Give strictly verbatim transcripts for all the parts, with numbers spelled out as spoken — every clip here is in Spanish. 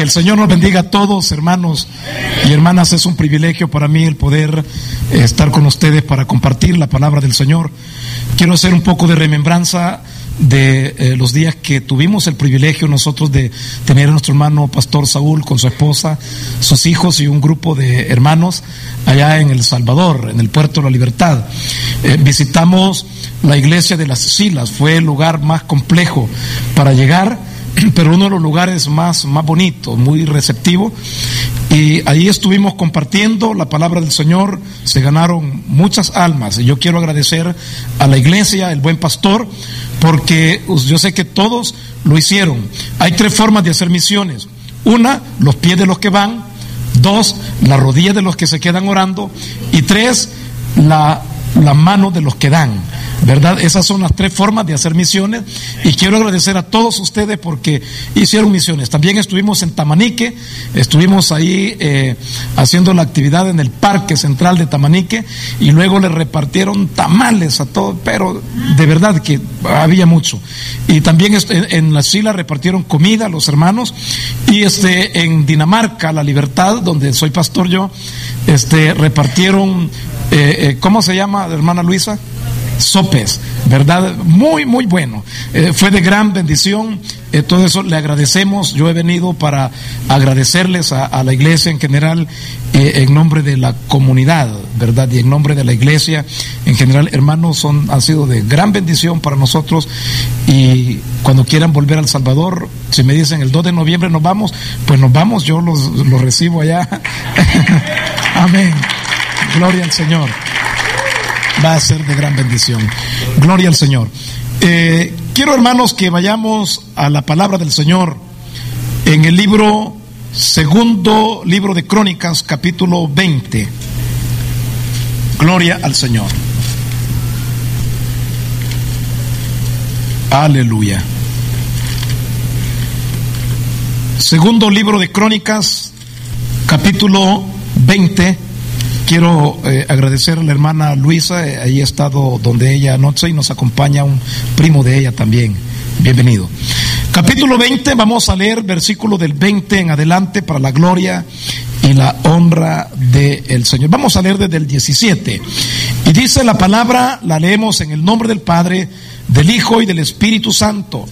Que el Señor nos bendiga a todos, hermanos y hermanas. Es un privilegio para mí el poder estar con ustedes para compartir la palabra del Señor. Quiero hacer un poco de remembranza de eh, los días que tuvimos el privilegio nosotros de tener a nuestro hermano Pastor Saúl con su esposa, sus hijos y un grupo de hermanos allá en El Salvador, en el Puerto de la Libertad. Eh, visitamos la iglesia de las Silas. Fue el lugar más complejo para llegar, pero uno de los lugares más, más bonitos, muy receptivo. Y ahí estuvimos compartiendo la palabra del Señor. Se ganaron muchas almas. Y yo quiero agradecer a la iglesia, el buen pastor, porque yo sé que todos lo hicieron. Hay tres formas de hacer misiones. Una, los pies de los que van. Dos, las rodillas de los que se quedan orando. Y tres, la, la mano de los que dan, ¿verdad? Esas son las tres formas de hacer misiones. Y quiero agradecer a todos ustedes porque hicieron misiones. También estuvimos en Tamanique. Estuvimos ahí eh, haciendo la actividad en el Parque Central de Tamanique. Y luego le repartieron tamales a todos. Pero de verdad que había mucho. Y también en, en la Sila repartieron comida a los hermanos. Y este en Dinamarca, La Libertad, donde soy pastor yo, este repartieron eh, eh, ¿cómo se llama, hermana Luisa? Sopes, ¿verdad? Muy, muy bueno. Eh, fue de gran bendición. Eh, todo eso le agradecemos. Yo he venido para agradecerles a, a la iglesia en general, eh, en nombre de la comunidad, ¿verdad? Y en nombre de la iglesia en general. Hermanos, son, han sido de gran bendición para nosotros. Y cuando quieran volver a El Salvador, si me dicen el dos de noviembre nos vamos, pues nos vamos, yo los, los recibo allá. Amén. Gloria al Señor. Va a ser de gran bendición. Gloria al Señor. Eh, quiero, hermanos, que vayamos a la palabra del Señor en el libro, segundo libro de Crónicas, capítulo veinte. Gloria al Señor. Aleluya. Segundo libro de Crónicas, capítulo veinte. Quiero eh, agradecer a la hermana Luisa. Eh, ahí ha estado donde ella anoche y nos acompaña un primo de ella también. Bienvenido. Capítulo veinte, vamos a leer versículo del veinte en adelante para la gloria y la honra del Señor. Vamos a leer desde el diecisiete. Y dice la palabra, la leemos en el nombre del Padre, del Hijo y del Espíritu Santo.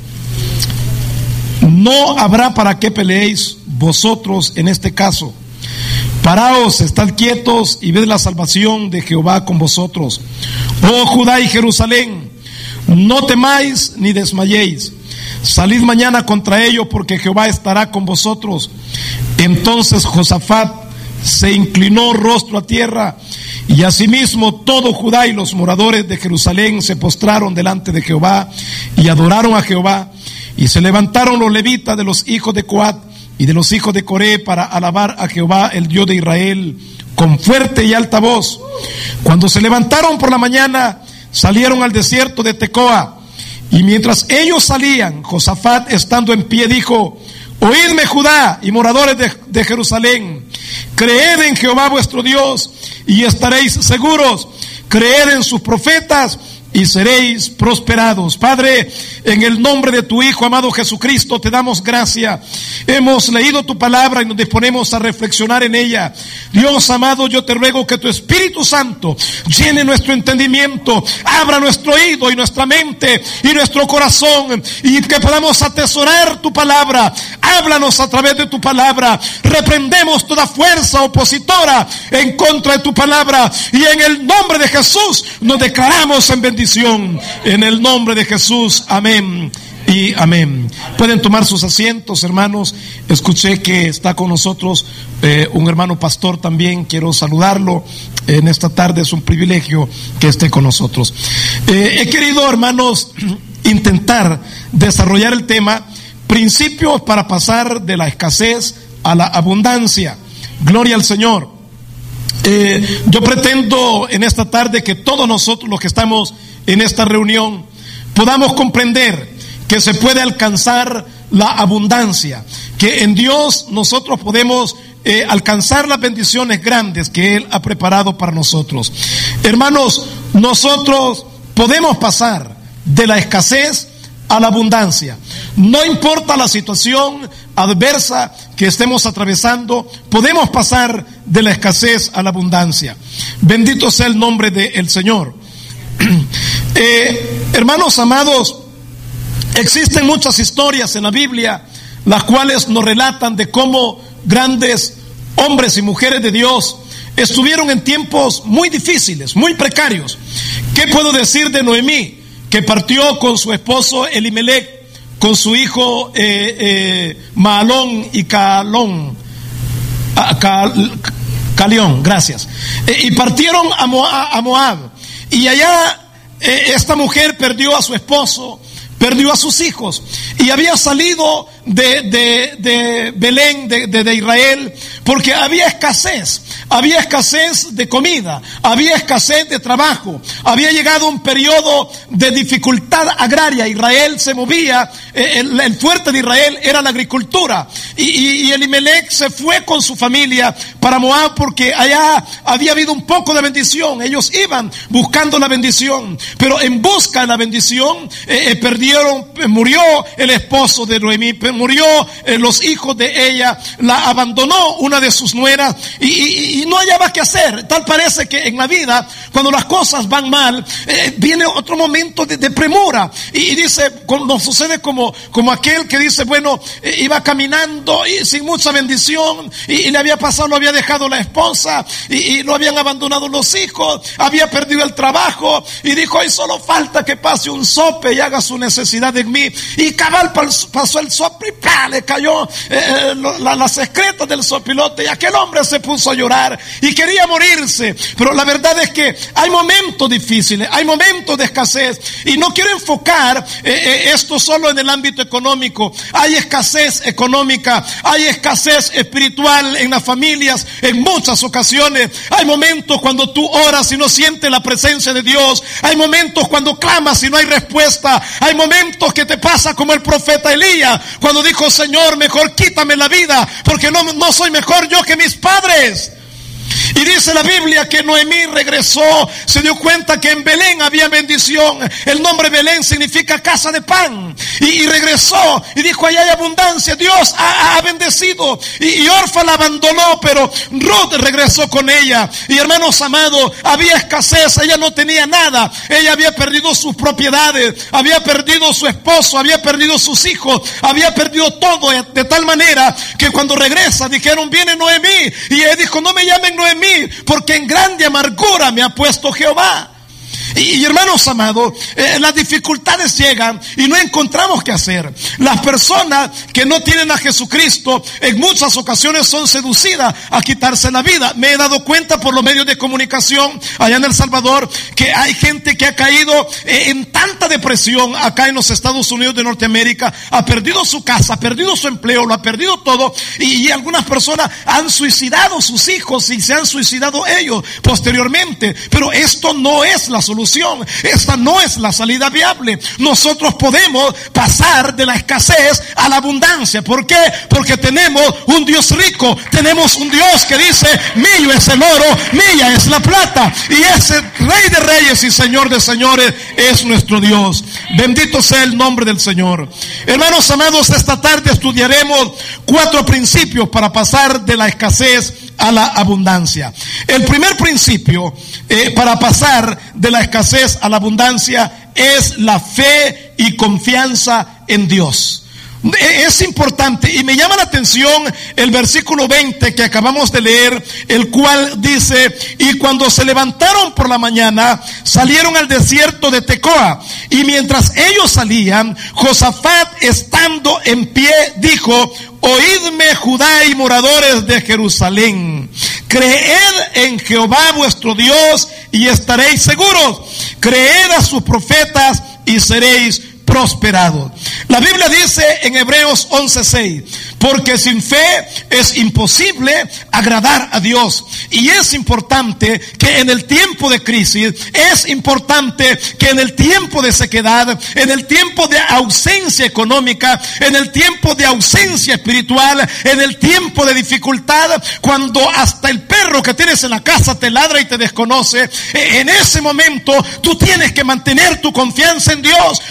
No habrá para qué peleéis vosotros en este caso. Paraos, estad quietos y ved la salvación de Jehová con vosotros. Oh Judá y Jerusalén, no temáis ni desmayéis. Salid mañana contra ellos, porque Jehová estará con vosotros. Entonces Josafat se inclinó rostro a tierra, y asimismo todo Judá y los moradores de Jerusalén se postraron delante de Jehová y adoraron a Jehová. Y se levantaron los levitas de los hijos de Coat y de los hijos de Coré para alabar a Jehová, el Dios de Israel, con fuerte y alta voz. Cuando se levantaron por la mañana, salieron al desierto de Tecoa. Y mientras ellos salían, Josafat, estando en pie, dijo: Oídme, Judá y moradores de, de Jerusalén, creed en Jehová vuestro Dios y estaréis seguros. Creed en sus profetas y seréis prosperados. Padre, en el nombre de tu Hijo amado Jesucristo, te damos gracia. Hemos leído tu palabra y nos disponemos a reflexionar en ella. Dios amado, yo te ruego que tu Espíritu Santo llene nuestro entendimiento, abra nuestro oído y nuestra mente y nuestro corazón, y que podamos atesorar tu palabra. Háblanos a través de tu palabra. Reprendemos toda fuerza opositora en contra de tu palabra, y en el nombre de Jesús nos declaramos en bendición. En el nombre de Jesús, amén y amén. Pueden tomar sus asientos, hermanos. Escuché que está con nosotros eh, un hermano pastor también. Quiero saludarlo en esta tarde. Es un privilegio que esté con nosotros. Eh, he querido, hermanos, intentar desarrollar el tema principios para pasar de la escasez a la abundancia. Gloria al Señor. Eh, yo pretendo en esta tarde que todos nosotros los que estamos en esta reunión podamos comprender que se puede alcanzar la abundancia, que en Dios nosotros podemos eh, alcanzar las bendiciones grandes que Él ha preparado para nosotros. Hermanos, nosotros podemos pasar de la escasez a la abundancia. No importa la situación adversa que estemos atravesando, podemos pasar de la escasez a la abundancia. Bendito sea el nombre del Señor. Eh, hermanos amados, existen muchas historias en la Biblia, las cuales nos relatan de cómo grandes hombres y mujeres de Dios estuvieron en tiempos muy difíciles, muy precarios. ¿Qué puedo decir de Noemí, que partió con su esposo Elimelech, con su hijo eh, eh, Mahalón y Calón, a, Cal, Calión, gracias, eh, y partieron a Moab, a Moab y allá eh, esta mujer perdió a su esposo, perdió a sus hijos, y había salido de, de, de Belén, de, de, de Israel, porque había escasez, había escasez de comida, había escasez de trabajo, había llegado un periodo de dificultad agraria. Israel se movía, eh, el, el fuerte de Israel era la agricultura, y, y, y Elimelech se fue con su familia para Moab, porque allá había habido un poco de bendición. Ellos iban buscando la bendición, pero en busca de la bendición eh, eh, perdieron, eh, murió el esposo de Noemí, murió eh, los hijos de ella, la abandonó una de sus nueras, y, y, y no hallaba qué hacer. Tal parece que en la vida, cuando las cosas van mal, eh, viene otro momento de, de premura, y, y dice, nos sucede como, como aquel que dice, bueno, eh, iba caminando y sin mucha bendición, y, y le había pasado, lo había dejado la esposa, y, y lo habían abandonado los hijos, había perdido el trabajo, y dijo, hoy solo falta que pase un sope y haga su necesidad en mí, y cabal pasó el sope y ¡pah! Le cayó eh, la, las excretas del sopilote, y aquel hombre se puso a llorar y quería morirse. Pero la verdad es que hay momentos difíciles, hay momentos de escasez, y no quiero enfocar eh, eh, esto solo en el ámbito económico. Hay escasez económica, hay escasez espiritual en las familias en muchas ocasiones. Hay momentos cuando tú oras y no sientes la presencia de Dios, hay momentos cuando clamas y no hay respuesta, hay momentos que te pasa como el profeta Elías, cuando dijo, Señor, mejor quítame la vida, porque no, no soy mejor yo que mis padres. Y dice la Biblia que Noemí regresó, se dio cuenta que en Belén había bendición. El nombre Belén significa casa de pan. Y, y regresó y dijo, allá hay abundancia, Dios ha, ha bendecido. Y, y Orfa la abandonó, pero Ruth regresó con ella. Y hermanos amados, había escasez, ella no tenía nada. Ella había perdido sus propiedades, había perdido su esposo, había perdido sus hijos, había perdido todo, de tal manera que cuando regresa dijeron, viene Noemí. Y ella dijo, no me llamen Noemí, porque en grande amargura me ha puesto Jehová. Y, y hermanos amados, eh, las dificultades llegan y no encontramos qué hacer. Las personas que no tienen a Jesucristo en muchas ocasiones son seducidas a quitarse la vida. Me he dado cuenta por los medios de comunicación allá en El Salvador que hay gente que ha caído eh, en tanta depresión acá en los Estados Unidos de Norteamérica, ha perdido su casa, ha perdido su empleo, lo ha perdido todo, y, y algunas personas han suicidado sus hijos y se han suicidado ellos posteriormente. Pero esto no es la solución. Esta no es la salida viable. Nosotros podemos pasar de la escasez a la abundancia. ¿Por qué? Porque tenemos un Dios rico, tenemos un Dios que dice, mío es el oro, mía es la plata, y ese Rey de reyes y Señor de señores es nuestro Dios. Bendito sea el nombre del Señor. Hermanos amados, esta tarde estudiaremos cuatro principios para pasar de la escasez a la abundancia. El primer principio eh, para pasar de la escasez a la abundancia es la fe y confianza en Dios. Es importante, y me llama la atención el versículo veinte que acabamos de leer, el cual dice, y cuando se levantaron por la mañana, salieron al desierto de Tecoa, y mientras ellos salían, Josafat, estando en pie, dijo, oídme Judá y moradores de Jerusalén, creed en Jehová vuestro Dios y estaréis seguros, creed a sus profetas y seréis prosperados. La Biblia dice en Hebreos once seis, porque sin fe es imposible agradar a Dios. Y es importante que en el tiempo de crisis, es importante que en el tiempo de sequedad, en el tiempo de ausencia económica, en el tiempo de ausencia espiritual, en el tiempo de dificultad, cuando hasta el perro que tienes en la casa te ladra y te desconoce, en ese momento tú tienes que mantener tu confianza en Dios. Cuando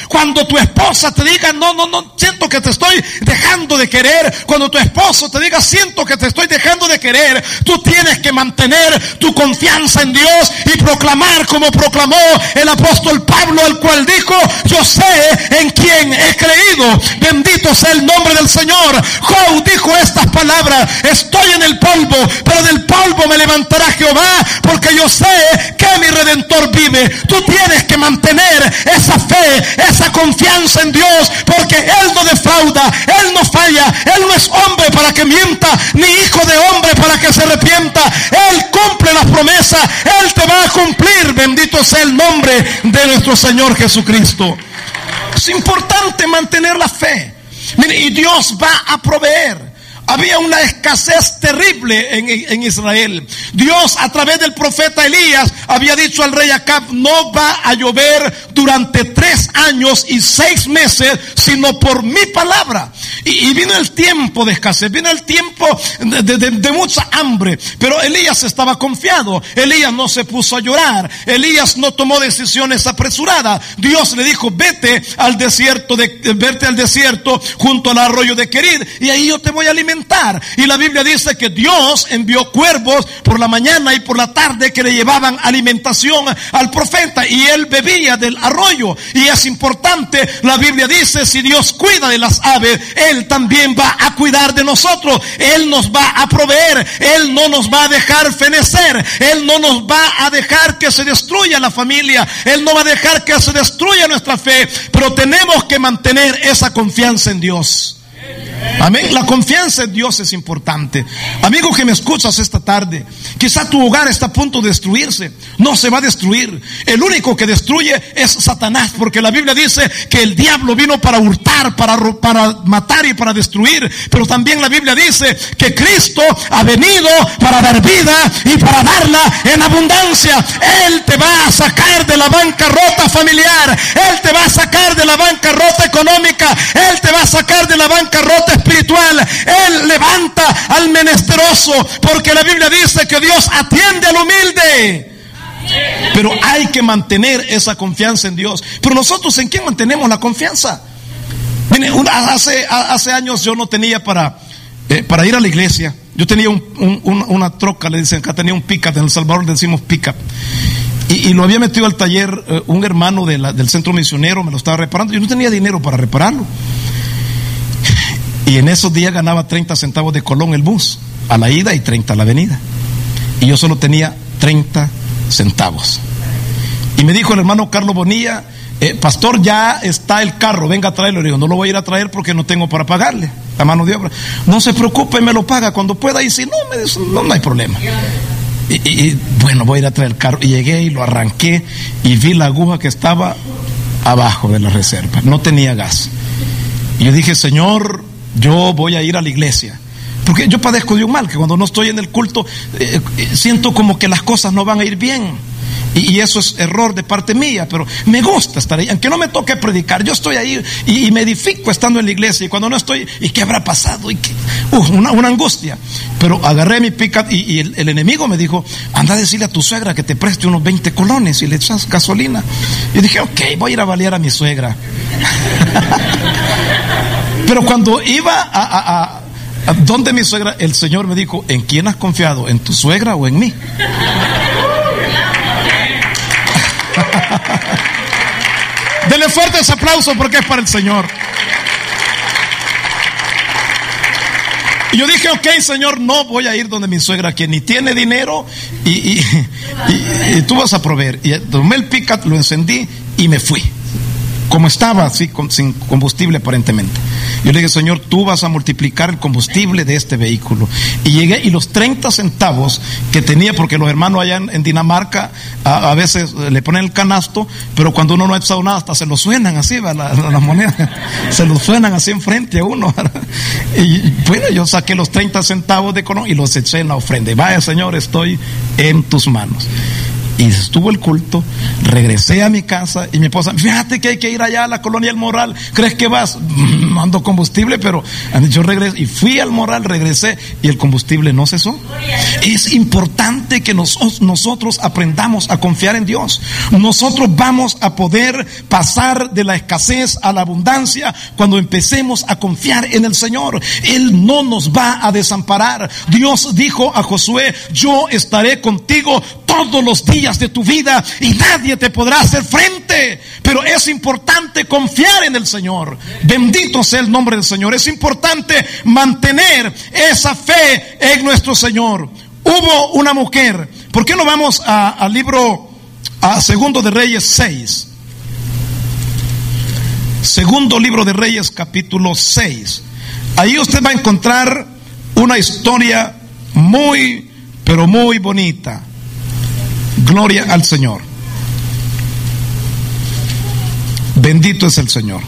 tu esposa te diga, no, no, no, siento que te estoy dejando de querer, cuando tu esposo te diga, siento que te estoy dejando de querer, tú tienes que mantener tu confianza en Dios y proclamar como proclamó el apóstol Pablo, el cual dijo, yo sé en quién he creído, bendito sea el nombre del Señor. Job dijo estas palabras, estoy en el polvo, pero del polvo me levantará Jehová, porque yo sé que mi Redentor vive. Tú tienes que mantener esa fe, esa confianza en Dios, porque Él no defrauda, Él no falla, Él no es hombre para que mienta, ni hijo de hombre para que se arrepienta. Él cumple las promesas, Él te va a cumplir, bendito sea el nombre de nuestro Señor Jesucristo. Es importante mantener la fe. Mire, y Dios va a proveer. Había una escasez terrible en, en Israel. Dios, a través del profeta Elías, había dicho al rey Acab, no va a llover durante tres años y seis meses, sino por mi palabra. Y, y vino el tiempo de escasez, vino el tiempo de, de, de mucha hambre. Pero Elías estaba confiado. Elías no se puso a llorar. Elías no tomó decisiones apresuradas. Dios le dijo, vete al desierto, de, vete al desierto junto al arroyo de Querid, y ahí yo te voy a alimentar. Y la Biblia dice que Dios envió cuervos por la mañana y por la tarde que le llevaban alimentación al profeta, y él bebía del arroyo. Y es importante, la Biblia dice, si Dios cuida de las aves, Él también va a cuidar de nosotros. Él nos va a proveer, Él no nos va a dejar fenecer, Él no nos va a dejar que se destruya la familia, Él no va a dejar que se destruya nuestra fe, pero tenemos que mantener esa confianza en Dios. Amén. La confianza en Dios es importante. Amigo que me escuchas esta tarde, quizá tu hogar está a punto de destruirse. No se va a destruir. El único que destruye es Satanás, porque la Biblia dice que el diablo vino para hurtar, para, para matar y para destruir. Pero también la Biblia dice que Cristo ha venido para dar vida y para darla en abundancia. Él te va a sacar de la bancarrota familiar, Él te va a sacar de la bancarrota económica, Él te va a sacar de la bancarrota espiritual. Él levanta al menesteroso, porque la Biblia dice que Dios atiende al humilde. Pero hay que mantener esa confianza en Dios. Pero nosotros, ¿en quién mantenemos la confianza? Mire, una, hace, hace años yo no tenía para, eh, para ir a la iglesia. Yo tenía un, un, una, una troca, le dicen acá, tenía un pick-up, en El Salvador le decimos pick-up. Y, y lo había metido al taller eh, un hermano de la, del centro misionero, me lo estaba reparando. Yo no tenía dinero para repararlo. Y en esos días ganaba treinta centavos de colón el bus, a la ida, y treinta a la venida. Y yo solo tenía treinta centavos. Y me dijo el hermano Carlos Bonilla, eh, pastor, ya está el carro, venga a traerlo. Le digo, no lo voy a ir a traer porque no tengo para pagarle la mano de obra. No se preocupe, me lo paga cuando pueda. Y si no, me dice, no, no hay problema. Y, y, y bueno, voy a ir a traer el carro. Y llegué y lo arranqué y vi la aguja que estaba abajo de la reserva. No tenía gas. Y yo dije, Señor, yo voy a ir a la iglesia, porque yo padezco de un mal, que cuando no estoy en el culto eh, siento como que las cosas no van a ir bien, y, y eso es error de parte mía, pero me gusta estar ahí, aunque no me toque predicar, yo estoy ahí y, y me edifico estando en la iglesia, y cuando no estoy, ¿y qué habrá pasado? Y qué, uh, una, una angustia. Pero agarré mi pick-up y, y el, el enemigo me dijo, anda a decirle a tu suegra que te preste unos veinte colones y le echas gasolina. Y dije, ok, voy a ir a balear a mi suegra. Pero cuando iba a, a, a, a donde mi suegra, el Señor me dijo, ¿en quién has confiado? ¿En tu suegra o en mí? Denle fuertes aplausos porque es para el Señor. Y yo dije, ok, Señor, no voy a ir donde mi suegra, que ni tiene dinero, y, y, y, y tú vas a proveer. Y tomé el pick-up, lo encendí y me fui. Como estaba, así, con, sin combustible aparentemente. Yo le dije, Señor, tú vas a multiplicar el combustible de este vehículo. Y llegué, y los treinta centavos que tenía, porque los hermanos allá en, en Dinamarca a, a veces le ponen el canasto, pero cuando uno no ha echado nada, hasta se lo suenan así, las la, la monedas, se lo suenan así enfrente a uno. Y bueno, yo saqué los treinta centavos de colón y los eché en la ofrenda. Y vaya, Señor, estoy en tus manos. Y estuvo el culto, regresé a mi casa y mi esposa, fíjate que hay que ir allá a la Colonia El Moral, ¿crees que vas? no ando combustible, pero yo regresé y fui al Morral, regresé y el combustible no cesó. Es importante que nos, nosotros aprendamos a confiar en Dios. Nosotros vamos a poder pasar de la escasez a la abundancia cuando empecemos a confiar en el Señor. Él no nos va a desamparar. Dios dijo a Josué: yo estaré contigo todos los días de tu vida y nadie te podrá hacer frente. Pero es importante confiar en el Señor. Bendito sea el nombre del Señor. Es importante mantener esa fe en nuestro Señor. Hubo una mujer. ¿Por qué no vamos al libro a Segundo de Reyes seis? Segundo libro de Reyes, capítulo seis. Ahí usted va a encontrar una historia muy, pero muy bonita. Gloria al Señor. Bendito es el Señor.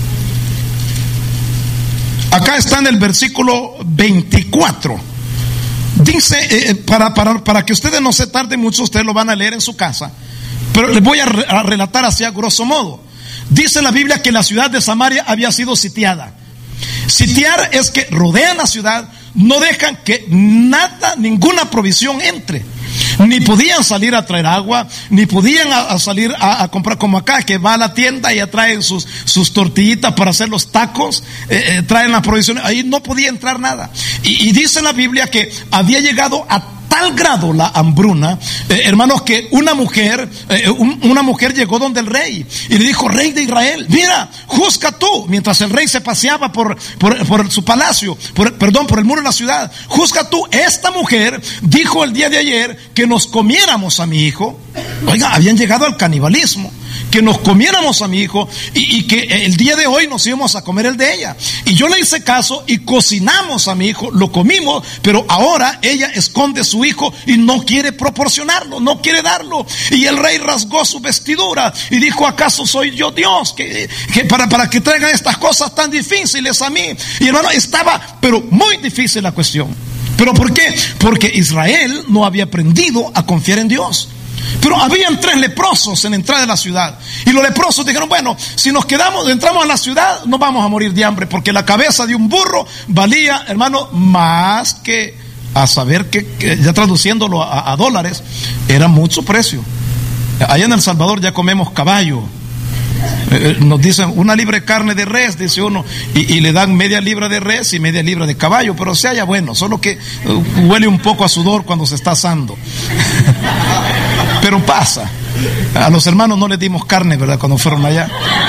Acá está en el versículo veinticuatro. Dice, eh, para, para, para que ustedes no se tarden mucho, ustedes lo van a leer en su casa, pero les voy a, re, a relatar así a grosso modo. Dice la Biblia que la ciudad de Samaria había sido sitiada. Sitiar es que rodean la ciudad, no dejan que nada, ninguna provisión entre. Ni podían salir a traer agua, ni podían a, a salir a, a comprar, como acá, que va a la tienda y traen sus, sus tortillitas para hacer los tacos, eh, eh, traen las provisiones. Ahí no podía entrar nada. Y, y dice la Biblia que había llegado a tal grado la hambruna, eh, hermanos, que una mujer, eh, un, una mujer llegó donde el rey y le dijo: rey de Israel, mira, juzga tú, mientras el rey se paseaba por, por, por su palacio, por, perdón, por el muro de la ciudad, juzga tú, esta mujer dijo el día de ayer que nos comiéramos a mi hijo. Oiga, habían llegado al canibalismo, que nos comiéramos a mi hijo y, y que el día de hoy nos íbamos a comer el de ella. Y yo le hice caso y cocinamos a mi hijo, lo comimos, pero ahora ella esconde su hijo y no quiere proporcionarlo, no quiere darlo. Y el rey rasgó su vestidura y dijo: ¿acaso soy yo Dios que, que para, para que traigan estas cosas tan difíciles a mí? Y hermano, estaba pero muy difícil la cuestión. ¿Pero por qué? Porque Israel no había aprendido a confiar en Dios. Pero habían tres leprosos en la entrada de la ciudad. Y los leprosos dijeron: bueno, si nos quedamos, entramos a la ciudad, no vamos a morir de hambre, porque la cabeza de un burro valía, hermano, más que, a saber que, que ya traduciéndolo a, a dólares, era mucho precio. Allá en El Salvador ya comemos caballo. Eh, nos dicen una libra de carne de res, dice uno, y, y le dan media libra de res y media libra de caballo, pero se haya bueno, solo que uh, huele un poco a sudor cuando se está asando. Pero pasa. A los hermanos no les dimos carne, ¿verdad? Cuando fueron allá.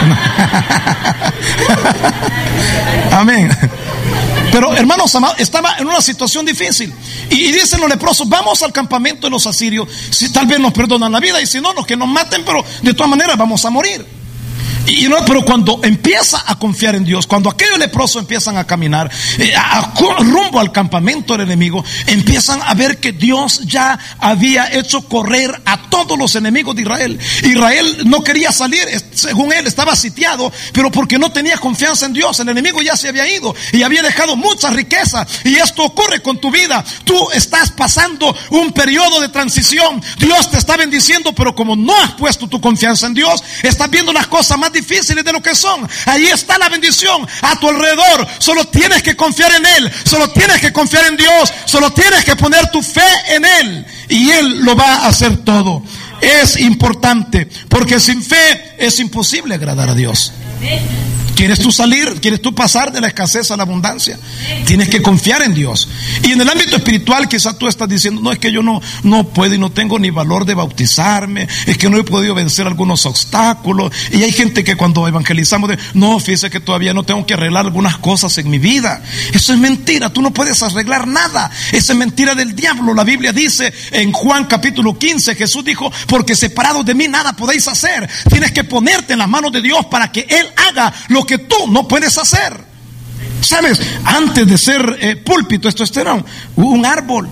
Amén. Pero hermanos amados, estaba en una situación difícil. Y, y dicen los leprosos: vamos al campamento de los asirios, si tal vez nos perdonan la vida, y si no, los que nos maten, pero de todas maneras vamos a morir. Y no, pero cuando empieza a confiar en Dios, cuando aquellos leprosos empiezan a caminar eh, a, a, rumbo al campamento del enemigo, empiezan a ver que Dios ya había hecho correr a todos los enemigos de Israel. Israel no quería salir, según él estaba sitiado, pero porque no tenía confianza en Dios. El enemigo ya se había ido y había dejado mucha riqueza. Y esto ocurre con tu vida. Tú estás pasando un periodo de transición. Dios te está bendiciendo, pero como no has puesto tu confianza en Dios, estás viendo las cosas más difíciles de lo que son. Ahí está la bendición a tu alrededor. Solo tienes que confiar en Él, solo tienes que confiar en Dios, solo tienes que poner tu fe en Él y Él lo va a hacer todo. Es importante, porque sin fe es imposible agradar a Dios. ¿Quieres tú salir? ¿Quieres tú pasar de la escasez a la abundancia? Tienes que confiar en Dios. Y en el ámbito espiritual quizás tú estás diciendo: no, es que yo no, no puedo y no tengo ni valor de bautizarme, es que no he podido vencer algunos obstáculos. Y hay gente que cuando evangelizamos de, no, fíjese que todavía no tengo que arreglar algunas cosas en mi vida. Eso es mentira, tú no puedes arreglar nada. Esa es mentira del diablo. La Biblia dice en Juan capítulo quince, Jesús dijo: porque separados de mí nada podéis hacer. Tienes que ponerte en las manos de Dios para que Él haga lo que tú no puedes hacer. ¿Sabes? Antes de ser eh, púlpito, esto, esto era un, un árbol,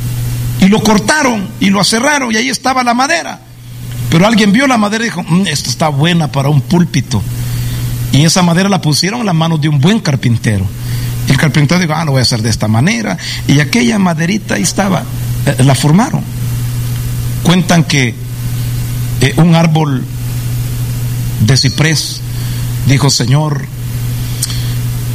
y lo cortaron y lo aserraron y ahí estaba la madera. Pero alguien vio la madera y dijo: mmm, esto está buena para un púlpito. Y esa madera la pusieron en las manos de un buen carpintero. Y el carpintero dijo: ah, lo voy a hacer de esta manera. Y aquella maderita ahí estaba, eh, la formaron. Cuentan que eh, un árbol de ciprés dijo: Señor,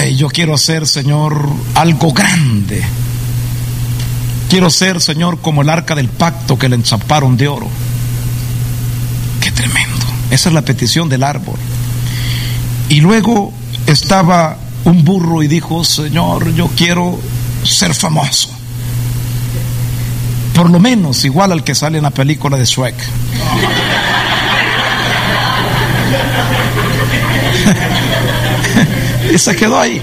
ay, yo quiero ser, Señor, algo grande. Quiero ser, Señor, como el arca del pacto que le enchaparon de oro. Qué tremendo. Esa es la petición del árbol. Y luego estaba un burro y dijo, Señor, yo quiero ser famoso. Por lo menos igual al que sale en la película de Shrek. Y se quedó ahí.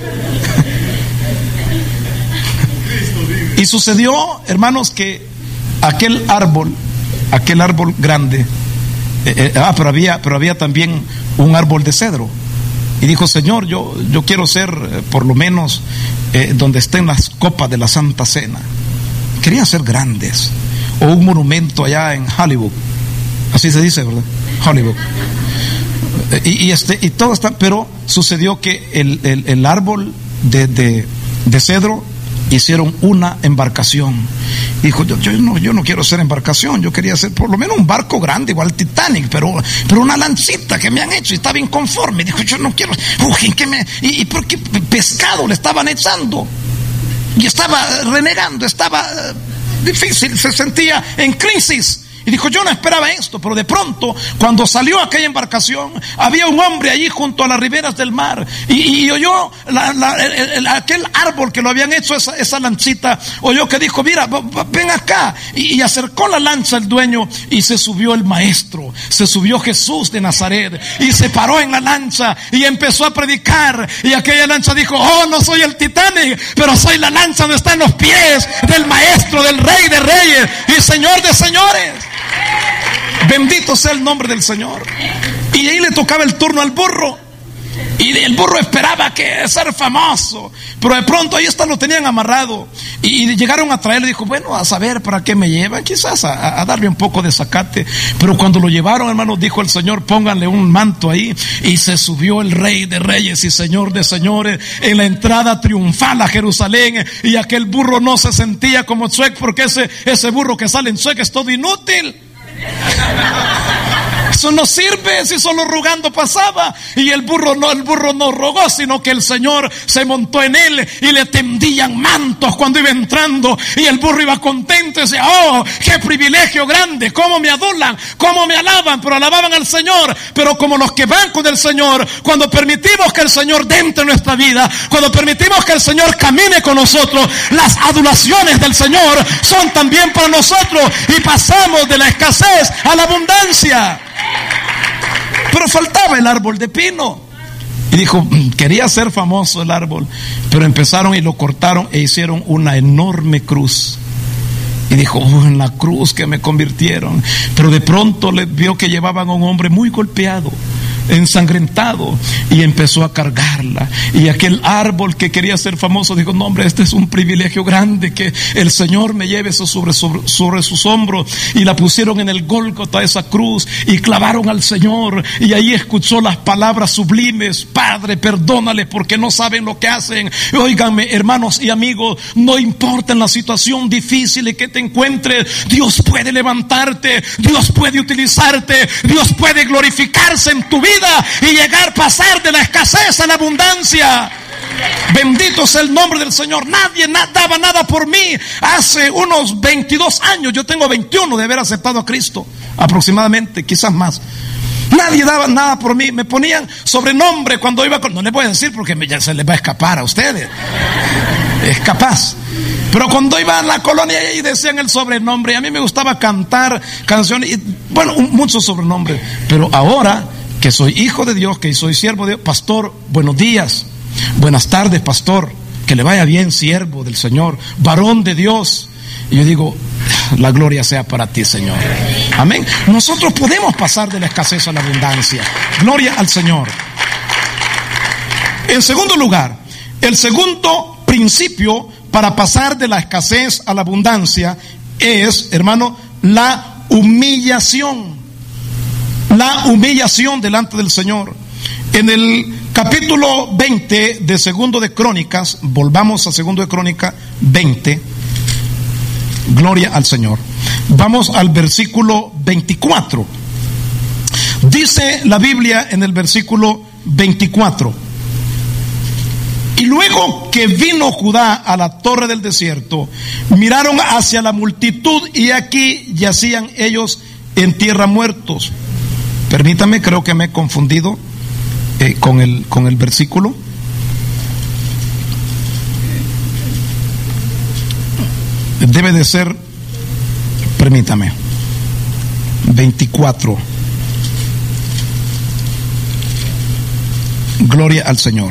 Y sucedió, hermanos, que aquel árbol, aquel árbol grande, eh, eh, ah, pero había, pero había también un árbol de cedro. Y dijo, Señor, yo, yo quiero ser eh, por lo menos eh, donde estén las copas de la Santa Cena. Querían ser grandes. O un monumento allá en Hollywood. Así se dice, ¿verdad? Hollywood. Y, y, este, y todo está, pero sucedió que el, el, el árbol de, de, de cedro hicieron una embarcación. Dijo, yo, yo, no, yo no quiero ser embarcación, yo quería ser por lo menos un barco grande, igual Titanic, pero, pero una lancita que me han hecho y estaba inconforme. Dijo, yo no quiero, uy, ¿qué me, y, y por qué pescado le estaban echando? Y estaba renegando, estaba uh, difícil, se sentía en crisis. Y dijo, yo no esperaba esto, pero de pronto, cuando salió aquella embarcación, había un hombre allí junto a las riberas del mar, y, y oyó la, la, el, el, aquel árbol que lo habían hecho, esa, esa lanchita, oyó que dijo, mira, ven acá, y, y acercó la lancha el dueño, y se subió el maestro, se subió Jesús de Nazaret, y se paró en la lancha, y empezó a predicar, y aquella lancha dijo, oh, no soy el Titanic, pero soy la lancha donde están los pies del maestro, del rey de reyes, y señor de señores. Bendito sea el nombre del Señor. Y ahí le tocaba el turno al burro. Y el burro esperaba que ser famoso, pero de pronto ahí está, lo tenían amarrado. Y, y llegaron a traerle, dijo, bueno, a saber para qué me llevan, quizás a, a darle un poco de zacate. Pero cuando lo llevaron, hermanos, dijo el Señor, pónganle un manto ahí. Y se subió el Rey de Reyes y Señor de Señores en la entrada triunfal a Jerusalén. Y aquel burro no se sentía como Shrek, porque ese, ese burro que sale en Shrek es todo inútil. Eso no sirve, si solo rogando pasaba. Y el burro no, el burro no rogó, sino que el Señor se montó en él y le tendían mantos cuando iba entrando. Y el burro iba contento y decía, oh, qué privilegio grande, cómo me adulan, cómo me alaban, pero alababan al Señor. Pero como los que van con el Señor, cuando permitimos que el Señor entre en nuestra vida, cuando permitimos que el Señor camine con nosotros, las adulaciones del Señor son también para nosotros, y pasamos de la escasez a la abundancia. Pero faltaba el árbol de pino. Y dijo, quería ser famoso el árbol, pero empezaron y lo cortaron e hicieron una enorme cruz. Y dijo, oh, en la cruz que me convirtieron. Pero de pronto le vio que llevaban a un hombre muy golpeado, ensangrentado, y empezó a cargarla. Y aquel árbol que quería ser famoso dijo, no, hombre, este es un privilegio grande, que el Señor me lleve eso sobre, sobre, sobre sus hombros. Y la pusieron en el Gólgota, esa cruz, y clavaron al Señor, y ahí escuchó las palabras sublimes, Padre, perdónales porque no saben lo que hacen. Óiganme, hermanos y amigos, no importa en la situación difícil en que te encuentres, Dios puede levantarte, Dios puede utilizarte, Dios puede glorificarse en tu vida y llegar a pasar de la escasez a la abundancia. Bendito sea el nombre del Señor. Nadie na- daba nada por mí hace unos veintidós años. Yo tengo veintiuno de haber aceptado a Cristo, aproximadamente, quizás más. Nadie daba nada por mí. Me ponían sobrenombre cuando iba con... No les voy a decir porque ya se les va a escapar a ustedes. Es capaz. Pero cuando iba a la colonia y decían el sobrenombre, a mí me gustaba cantar canciones, y, bueno, muchos sobrenombres. Pero ahora que soy hijo de Dios, que soy siervo de Dios, pastor, buenos días, buenas tardes, pastor, que le vaya bien, siervo del Señor, varón de Dios. Y yo digo, la gloria sea para ti, Señor. Amén. Nosotros podemos pasar de la escasez a la abundancia. Gloria al Señor. En segundo lugar, el segundo principio para pasar de la escasez a la abundancia es, hermano, la humillación. La humillación delante del Señor. En el capítulo veinte de Segundo de Crónicas, volvamos a Segundo de Crónicas veinte. Gloria al Señor. Vamos al versículo veinticuatro. Dice la Biblia en el versículo veinticuatro: Y luego que vino Judá a la torre del desierto, miraron hacia la multitud y aquí yacían ellos en tierra muertos. Permítame, creo que me he confundido eh, con el, con el versículo. Debe de ser, permítame, veinticuatro. Gloria al Señor.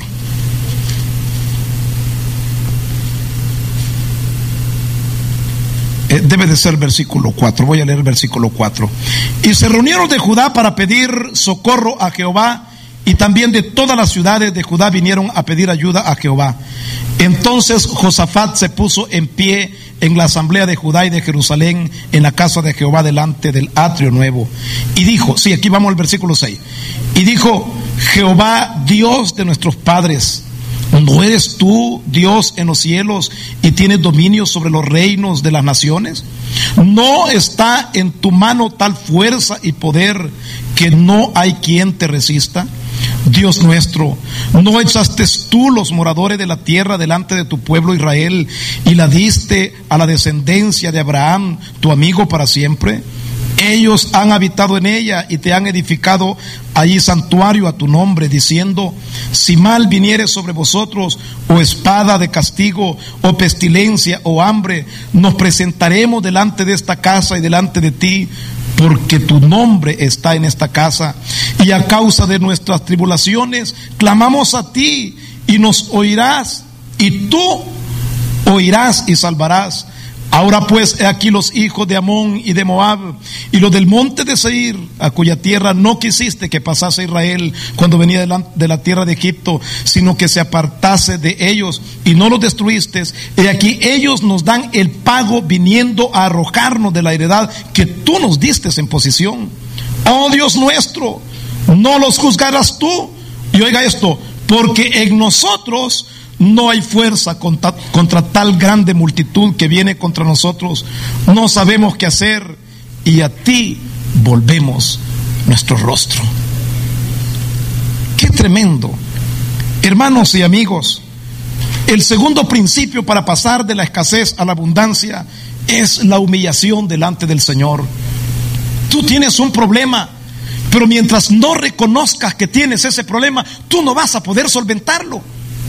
Eh, debe de ser versículo cuatro. Voy a leer el versículo cuatro. Y se reunieron de Judá para pedir socorro a Jehová, y también de todas las ciudades de Judá vinieron a pedir ayuda a Jehová. Entonces Josafat se puso en pie en la asamblea de Judá y de Jerusalén, en la casa de Jehová, delante del atrio nuevo, y dijo, sí, aquí vamos al versículo seis, y dijo: Jehová, Dios de nuestros padres, ¿no eres tú Dios en los cielos y tienes dominio sobre los reinos de las naciones? ¿No está en tu mano tal fuerza y poder que no hay quien te resista? Dios nuestro, ¿no echaste tú los moradores de la tierra delante de tu pueblo Israel y la diste a la descendencia de Abraham, tu amigo, para siempre? Ellos han habitado en ella y te han edificado allí santuario a tu nombre, diciendo: si mal viniere sobre vosotros, o espada de castigo, o pestilencia, o hambre, nos presentaremos delante de esta casa y delante de ti, porque tu nombre está en esta casa, y a causa de nuestras tribulaciones clamamos a ti, y nos oirás, y tú oirás y salvarás. Ahora pues, he aquí los hijos de Amón y de Moab y los del monte de Seir, a cuya tierra no quisiste que pasase Israel cuando venía de la, de la tierra de Egipto, sino que se apartase de ellos, y no los destruiste. He aquí ellos nos dan el pago, viniendo a arrojarnos de la heredad que tú nos diste en posesión. Oh Dios nuestro, no los juzgarás tú. Y oiga esto: porque en nosotros no hay fuerza contra, contra tal grande multitud que viene contra nosotros. No sabemos qué hacer, y a ti volvemos nuestro rostro. Qué tremendo. Hermanos y amigos, el segundo principio para pasar de la escasez a la abundancia es la humillación delante del Señor. Tú tienes un problema, pero mientras no reconozcas que tienes ese problema, tú no vas a poder solventarlo.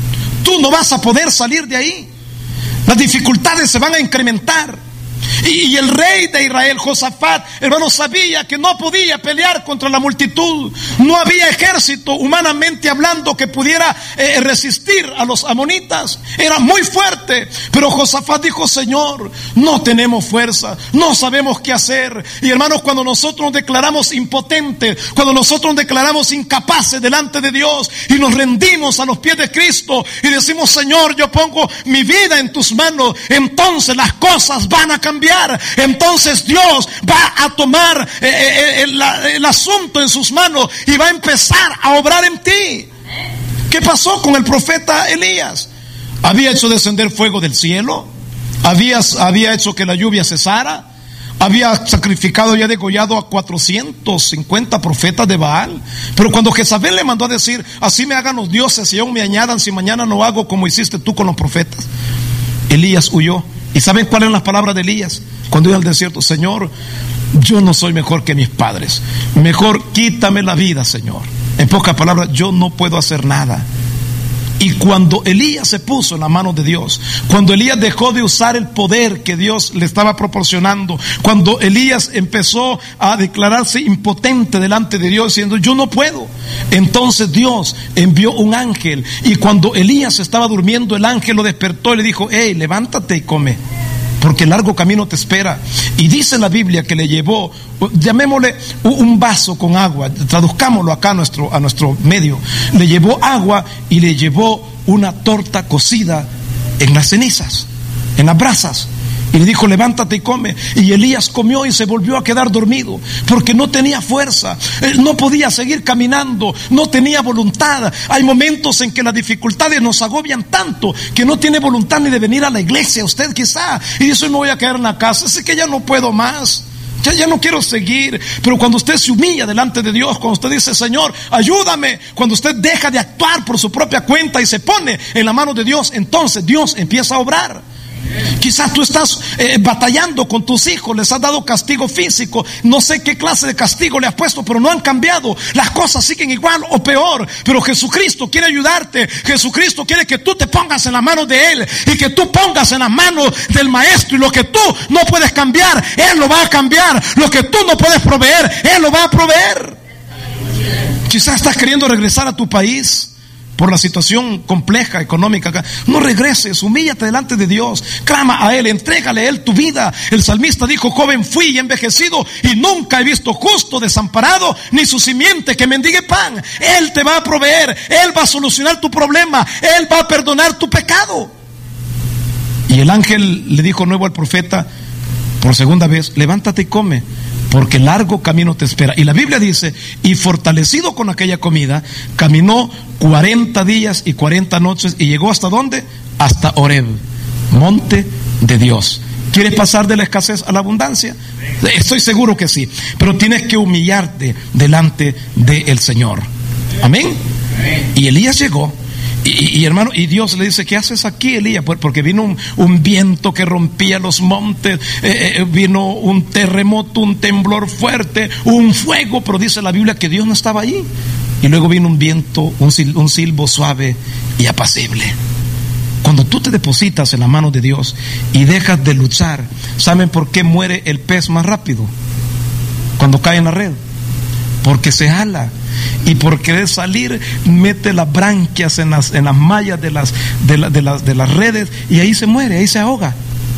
Tú no vas a poder salir de ahí. Las dificultades se van a incrementar. Y, y el rey de Israel, Josafat, hermano, sabía que no podía pelear contra la multitud. No había ejército, humanamente hablando, que pudiera eh, resistir a los amonitas. Era muy fuerte. Pero Josafat dijo: Señor, no tenemos fuerza, no sabemos qué hacer. Y hermanos, cuando nosotros nos declaramos impotentes, cuando nosotros nos declaramos incapaces delante de Dios y nos rendimos a los pies de Cristo y decimos: Señor, yo pongo mi vida en tus manos, entonces las cosas van a cambiar. Entonces Dios va a tomar eh, eh, el, el asunto en sus manos y va a empezar a obrar en ti. ¿Qué pasó con el profeta Elías? Había hecho descender fuego del cielo, había, había hecho que la lluvia cesara, había sacrificado y ha degollado a cuatrocientos cincuenta profetas de Baal. Pero cuando Jezabel le mandó a decir: así me hagan los dioses y aún me añadan, si mañana no hago como hiciste tú con los profetas, Elías huyó. ¿Y saben cuáles eran las palabras de Elías cuando iba al desierto? Señor, yo no soy mejor que mis padres, mejor quítame la vida, Señor. En pocas palabras, yo no puedo hacer nada. Y cuando Elías se puso en la mano de Dios, cuando Elías dejó de usar el poder que Dios le estaba proporcionando, cuando Elías empezó a declararse impotente delante de Dios, diciendo: yo no puedo, entonces Dios envió un ángel. Y cuando Elías estaba durmiendo, el ángel lo despertó y le dijo: hey, levántate y come, porque el largo camino te espera. Y dice la Biblia que le llevó, llamémosle un vaso con agua, traduzcámoslo acá a nuestro, a nuestro medio. Le llevó agua y le llevó una torta cocida en las cenizas, en las brasas. Y le dijo: levántate y come. Y Elías comió y se volvió a quedar dormido, porque no tenía fuerza, no podía seguir caminando, no tenía voluntad. Hay momentos en que las dificultades nos agobian tanto que no tiene voluntad ni de venir a la iglesia. Usted quizá, y dice: no voy a quedar en la casa, es que ya no puedo más. Ya, ya no quiero seguir. Pero cuando usted se humilla delante de Dios, cuando usted dice, Señor, ayúdame, cuando usted deja de actuar por su propia cuenta y se pone en la mano de Dios, entonces Dios empieza a obrar. Quizás tú estás eh, batallando con tus hijos, les has dado castigo físico, no sé qué clase de castigo le has puesto, pero no han cambiado, las cosas siguen igual o peor. Pero Jesucristo quiere ayudarte. Jesucristo quiere que tú te pongas en las manos de Él y que tú pongas en las manos del Maestro, y lo que tú no puedes cambiar, Él lo va a cambiar. Lo que tú no puedes proveer, Él lo va a proveer. Quizás estás queriendo regresar a tu país por la situación compleja económica acá. No regreses, humíllate delante de Dios, clama a Él, entrégale a Él tu vida. El salmista dijo, joven fui y envejecido, y nunca he visto justo desamparado, ni su simiente que mendigue pan. Él te va a proveer, Él va a solucionar tu problema, Él va a perdonar tu pecado. Y el ángel le dijo nuevo al profeta por segunda vez, levántate y come, porque largo camino te espera. Y la Biblia dice, y fortalecido con aquella comida, caminó cuarenta días y cuarenta noches, y llegó ¿hasta dónde? Hasta Horeb, monte de Dios. ¿Quieres pasar de la escasez a la abundancia? Estoy seguro que sí, pero tienes que humillarte delante del Señor. Amén. Y Elías llegó. Y, y hermano, y Dios le dice, ¿qué haces aquí, Elías? Porque vino un, un viento que rompía los montes, eh, eh, vino un terremoto, un temblor fuerte, un fuego, pero dice la Biblia que Dios no estaba allí. Y luego vino un viento, un, sil, un silbo suave y apacible. Cuando tú te depositas en la mano de Dios y dejas de luchar, ¿saben por qué muere el pez más rápido? Cuando cae en la red, porque se jala. Y por querer salir, mete las branquias en las, en las mallas de las, de, la, de, las, de las redes, y ahí se muere, ahí se ahoga.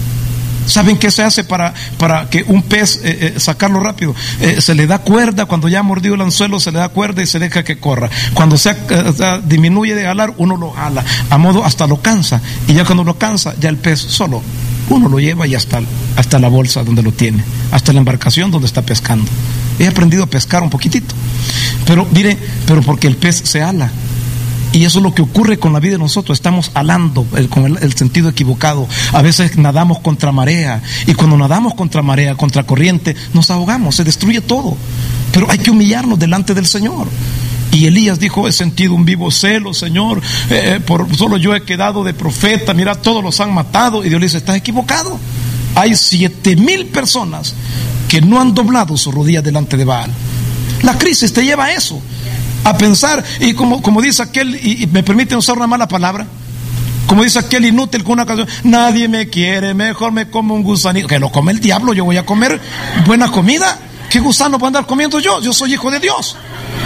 ¿Saben qué se hace para, para que un pez eh, eh, sacarlo rápido? Eh, se le da cuerda, cuando ya ha mordido el anzuelo, se le da cuerda y se deja que corra. Cuando se eh, disminuye de jalar, uno lo jala, a modo hasta lo cansa. Y ya cuando lo cansa, ya el pez solo, uno lo lleva y hasta, hasta la bolsa donde lo tiene, hasta la embarcación donde está pescando. He aprendido a pescar un poquitito. Pero mire, pero porque el pez se ala. Y eso es lo que ocurre con la vida de nosotros. Estamos alando el, con el, el sentido equivocado. A veces nadamos contra marea. Y cuando nadamos contra marea, contra corriente, nos ahogamos, se destruye todo. Pero hay que humillarnos delante del Señor. Y Elías dijo, he sentido un vivo celo, Señor, eh, por solo yo he quedado de profeta, mira, todos los han matado. Y Dios le dice, estás equivocado. Hay siete mil personas que no han doblado su rodilla delante de Baal. La crisis te lleva a eso, a pensar, y como, como dice aquel, y, y me permiten usar una mala palabra, como dice aquel inútil con una canción, nadie me quiere, mejor me como un gusanito. Que lo come el diablo, yo voy a comer buena comida. ¿Qué gusano voy a andar comiendo yo? Yo soy hijo de Dios.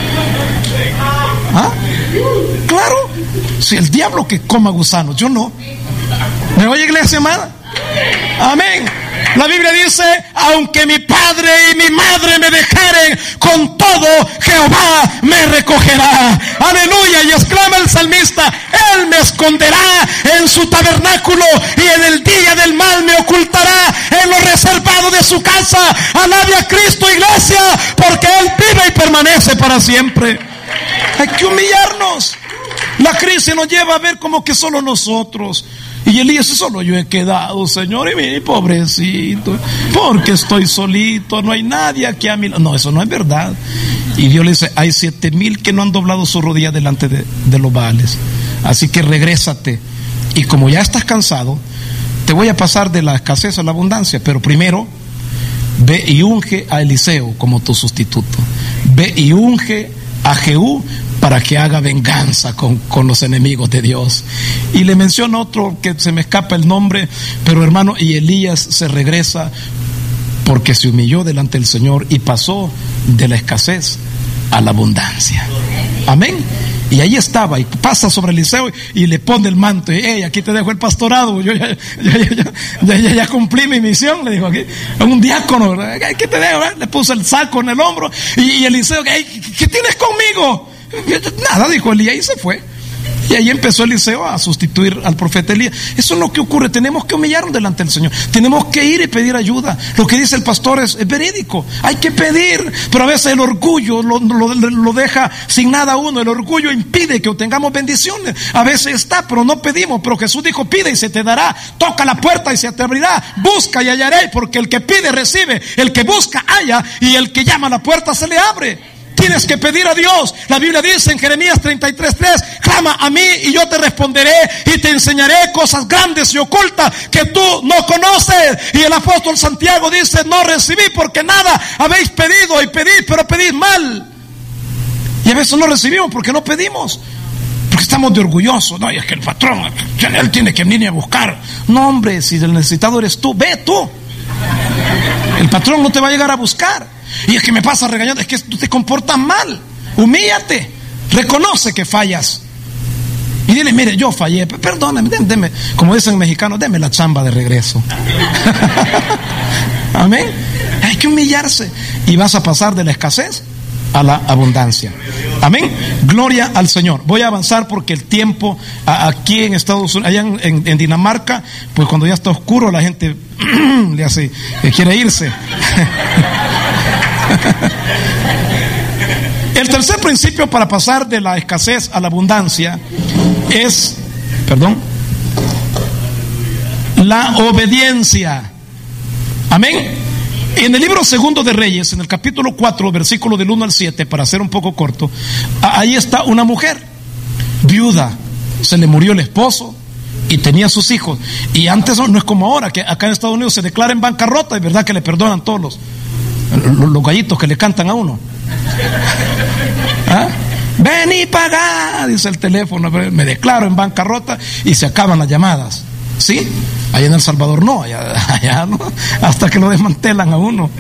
¿Ah? Claro, si el diablo que coma gusanos, yo no. ¿Me oye, iglesia amada? Amén. La Biblia dice, aunque mi padre y mi madre me dejaren, con todo Jehová me recogerá. Aleluya. Y exclama el salmista, Él me esconderá en su tabernáculo, y en el día del mal me ocultará en lo reservado de su casa. Alabe a Cristo, iglesia, porque Él vive y permanece para siempre. Hay que humillarnos. La crisis nos lleva a ver como que solo nosotros. Y Elías, solo yo he quedado, Señor, y mi pobrecito, porque estoy solito, no hay nadie aquí a mi lado. No, eso no es verdad. Y Dios le dice, hay siete mil que no han doblado su rodilla delante de, de los Baales. Así que regrésate. Y como ya estás cansado, te voy a pasar de la escasez a la abundancia. Pero primero, ve y unge a Eliseo como tu sustituto. Ve y unge a Jehú para que haga venganza con, con los enemigos de Dios. Y le menciono otro que se me escapa el nombre, pero hermano, y Elías se regresa porque se humilló delante del Señor y pasó de la escasez a la abundancia. Amén. Y ahí estaba, y pasa sobre Eliseo y le pone el manto, y hey, aquí te dejo el pastorado, yo ya, ya, ya, ya, ya, ya cumplí mi misión, le dijo aquí, un diácono, aquí te dejo, ¿eh? Le puso el saco en el hombro, y, y Eliseo, hey, ¿qué tienes conmigo? Nada, dijo Elías, y se fue. Y ahí empezó Eliseo a sustituir al profeta Elías. Eso es lo que ocurre. Tenemos que humillarnos delante del Señor. Tenemos que ir y pedir ayuda. Lo que dice el pastor es, es verídico. Hay que pedir, pero a veces el orgullo lo, lo, lo deja sin nada a uno. El orgullo impide que obtengamos bendiciones. A veces está, pero no pedimos. Pero Jesús dijo, pide y se te dará. Toca la puerta y se te abrirá. Busca y hallaré, porque el que pide recibe. El que busca halla, y el que llama a la puerta se le abre. Tienes que pedir a Dios. La Biblia dice en Jeremías treinta y tres tres, clama a mí y yo te responderé y te enseñaré cosas grandes y ocultas que tú no conoces. Y el apóstol Santiago dice, no recibí porque nada habéis pedido, y pedid, pero pedid mal. Y a veces no recibimos porque no pedimos, porque estamos de orgullosos. No, y es que el patrón, él tiene que venir a buscar. No, hombre, si el necesitado eres tú, ve tú. El patrón no te va a llegar a buscar. Y es que me pasa regañando, es que tú te comportas mal. Humíllate, reconoce que fallas y dile, mire, yo fallé, perdóname, deme, deme, como dicen mexicanos, deme la chamba de regreso. Amén. Hay que humillarse y vas a pasar de la escasez a la abundancia. Amén. Gloria al Señor. Voy a avanzar porque el tiempo aquí en Estados Unidos, allá en, en, en Dinamarca, pues cuando ya está oscuro la gente le hace, le quiere irse. El tercer principio para pasar de la escasez a la abundancia es, perdón, la obediencia. Amén. En el libro segundo de Reyes, en el capítulo cuatro, versículo del uno al siete, para ser un poco corto, ahí está una mujer viuda, se le murió el esposo y tenía sus hijos. Y antes no es como ahora, que acá en Estados Unidos se declara en bancarrota, es verdad que le perdonan todos los Los, los gallitos que le cantan a uno. ¿Ah? Ven y paga, dice el teléfono, me declaro en bancarrota, y se acaban las llamadas. ¿Sí? Allá en El Salvador no, allá, allá no, hasta que lo desmantelan a uno.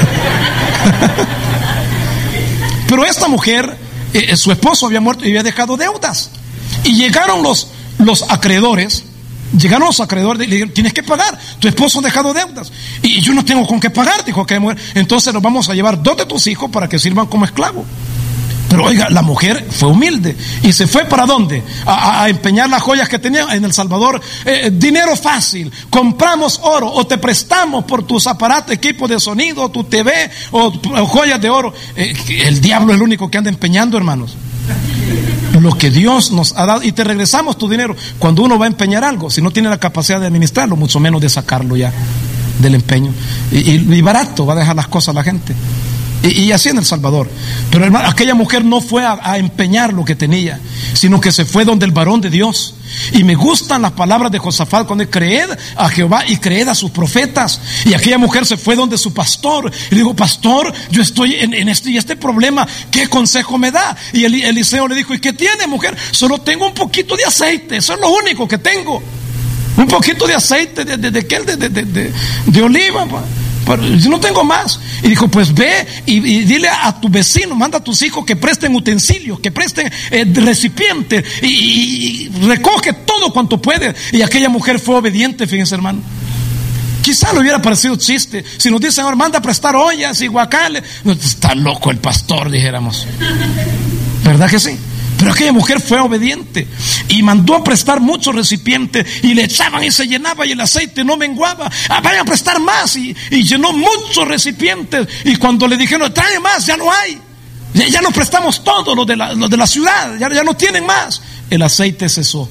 Pero esta mujer, eh, su esposo había muerto y había dejado deudas. Y llegaron los, los acreedores. Llegaron los acreedores y le dijeron, tienes que pagar, tu esposo ha dejado deudas y yo no tengo con qué pagar, dijo aquella mujer. Entonces nos vamos a llevar dos de tus hijos para que sirvan como esclavos. Pero oiga, la mujer fue humilde y se fue ¿para dónde? A, a empeñar las joyas que tenía en El Salvador. Eh, dinero fácil, compramos oro o te prestamos por tus aparatos, equipos de sonido, tu T V o, o joyas de oro. Eh, el diablo es el único que anda empeñando, hermanos. Lo que Dios nos ha dado, y te regresamos tu dinero cuando uno va a empeñar algo. Si no tiene la capacidad de administrarlo, mucho menos de sacarlo ya del empeño. Y, y, y barato va a dejar las cosas la gente. Y, y así en El Salvador. Pero hermano, aquella mujer no fue a, a empeñar lo que tenía, sino que se fue donde el varón de Dios. Y me gustan las palabras de Josafat cuando dice, creed a Jehová y creed a sus profetas. Y aquella mujer se fue donde su pastor y le dijo, pastor, yo estoy en, en este y este problema, ¿qué consejo me da? Y el, Eliseo le dijo, ¿y qué tiene, mujer? Solo tengo un poquito de aceite, eso es lo único que tengo. Un poquito de aceite, de, de, de, de, de, de, de, de oliva, pero yo no tengo más. Y dijo, pues ve y, y dile a tu vecino, manda a tus hijos que presten utensilios, que presten eh, recipientes y, y, y recoge todo cuanto puede. Y aquella mujer fue obediente, fíjense, hermano. Quizá le hubiera parecido chiste si nos dicen, ahora manda a prestar ollas y guacales. No, está loco el pastor, dijéramos. ¿Verdad que sí? Pero aquella mujer fue obediente y mandó a prestar muchos recipientes y le echaban y se llenaba y el aceite no menguaba. Ah, vayan a prestar más y, y llenó muchos recipientes. Y cuando le dijeron, trae más, ya no hay. Ya, ya nos prestamos todo lo de la, lo de la ciudad, ya, ya no tienen más. El aceite cesó.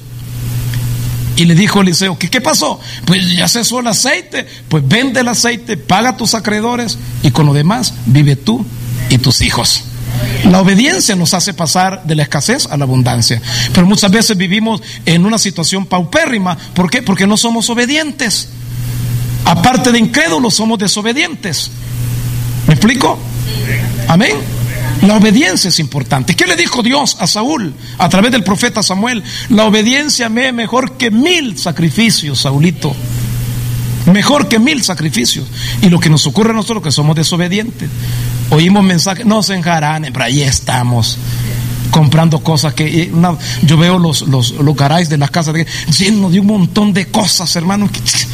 Y le dijo Eliseo, ¿qué, ¿qué pasó? Pues ya cesó el aceite. Pues vende el aceite, paga a tus acreedores y con lo demás vive tú y tus hijos. La obediencia nos hace pasar de la escasez a la abundancia. Pero muchas veces vivimos en una situación paupérrima. ¿Por qué? Porque no somos obedientes. Aparte de incrédulos, somos desobedientes. ¿Me explico? Amén. La obediencia es importante. ¿Qué le dijo Dios a Saúl a través del profeta Samuel? La obediencia me es mejor que mil sacrificios, Saulito. Mejor que mil sacrificios. Y lo que nos ocurre a nosotros, que somos desobedientes, oímos mensajes, no se enjaranen, pero ahí estamos comprando cosas que una, yo veo los, los, los garajes de las casas llenos de un montón de cosas, hermano,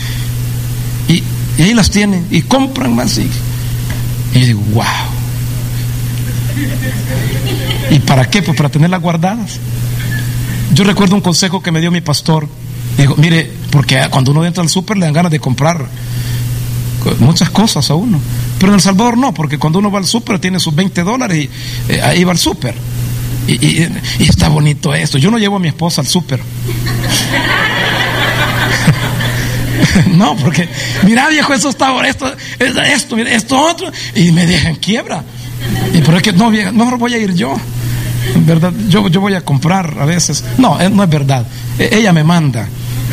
y, y ahí las tienen y compran más y, y digo, wow. ¿Y para qué? Pues para tenerlas guardadas. Yo recuerdo un consejo que me dio mi pastor. Digo, mire, porque cuando uno entra al súper le dan ganas de comprar muchas cosas a uno, pero en El Salvador no, porque cuando uno va al súper tiene sus veinte dólares y eh, ahí va al súper y, y, y está bonito esto. Yo no llevo a mi esposa al súper. No, porque mira, viejo, eso está ahora, esto, esto, mira, esto otro, y me dejan quiebra. Y pero es que no, mejor voy a ir yo. En verdad, yo, yo voy a comprar a veces. No, no es verdad. Ella me manda.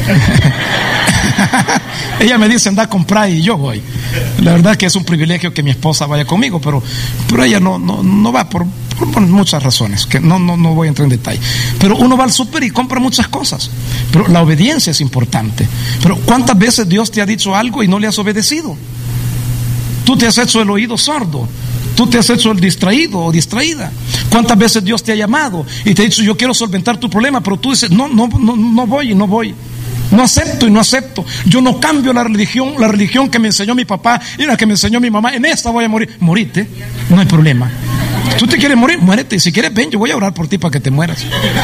Ella me dice anda a comprar y yo voy. La verdad que es un privilegio que mi esposa vaya conmigo, pero, pero ella no, no, no va por, por, por muchas razones que no, no, no voy a entrar en detalle. Pero uno va al súper y compra muchas cosas, pero la obediencia es importante. Pero ¿cuántas veces Dios te ha dicho algo y no le has obedecido? Tú te has hecho el oído sordo, tú te has hecho el distraído o distraída. ¿Cuántas veces Dios te ha llamado y te ha dicho yo quiero solventar tu problema, pero tú dices no, no, no, no voy y no voy? No acepto y no acepto. Yo no cambio la religión, la religión que me enseñó mi papá y la que me enseñó mi mamá. En esta voy a morir. Morite, no hay problema. ¿Tú te quieres morir? Muérete. Y si quieres, ven, yo voy a orar por ti para que te mueras.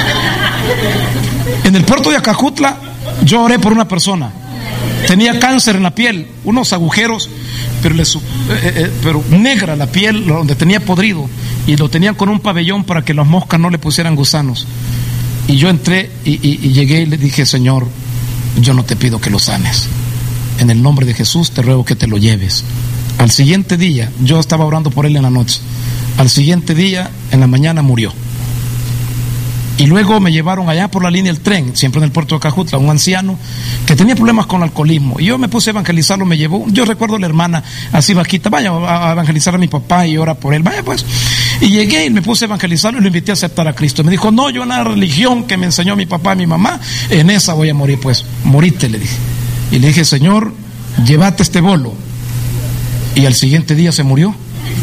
En el puerto de Acajutla, yo oré por una persona. Tenía cáncer en la piel, unos agujeros, pero, le, eh, eh, pero negra la piel, donde tenía podrido. Y lo tenían con un pabellón para que las moscas no le pusieran gusanos. Y yo entré y, y, y llegué y le dije, Señor, yo no te pido que lo sanes. En el nombre de Jesús te ruego que te lo lleves. Al siguiente día, yo estaba orando por él en la noche. Al siguiente día, en la mañana murió. Y luego me llevaron allá por la línea del tren, siempre en el puerto de Acajutla, un anciano que tenía problemas con el alcoholismo. Y yo me puse a evangelizarlo, me llevó. Yo recuerdo a la hermana así bajita, vaya a evangelizar a mi papá y ora por él. Vaya pues. Y llegué y me puse a evangelizarlo y lo invité a aceptar a Cristo. Me dijo, no, yo en la religión que me enseñó mi papá y mi mamá, en esa voy a morir. Pues, morite, le dije. Y le dije, Señor, llévate este bolo. Y al siguiente día se murió.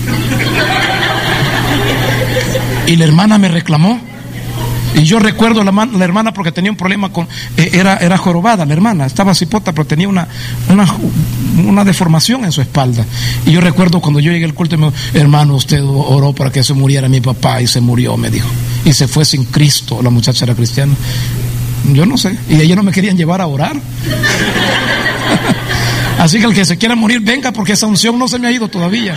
Y la hermana me reclamó. Y yo recuerdo la, la hermana porque tenía un problema con, eh, era, era jorobada la hermana, estaba cipota, pero tenía una, una, una deformación en su espalda. Y yo recuerdo cuando yo llegué al culto y me dijo, hermano, usted oró para que se muriera mi papá y se murió, me dijo. Y se fue sin Cristo, la muchacha era cristiana. Yo no sé, y ellos no me querían llevar a orar. Así que el que se quiera morir, venga, porque esa unción no se me ha ido todavía.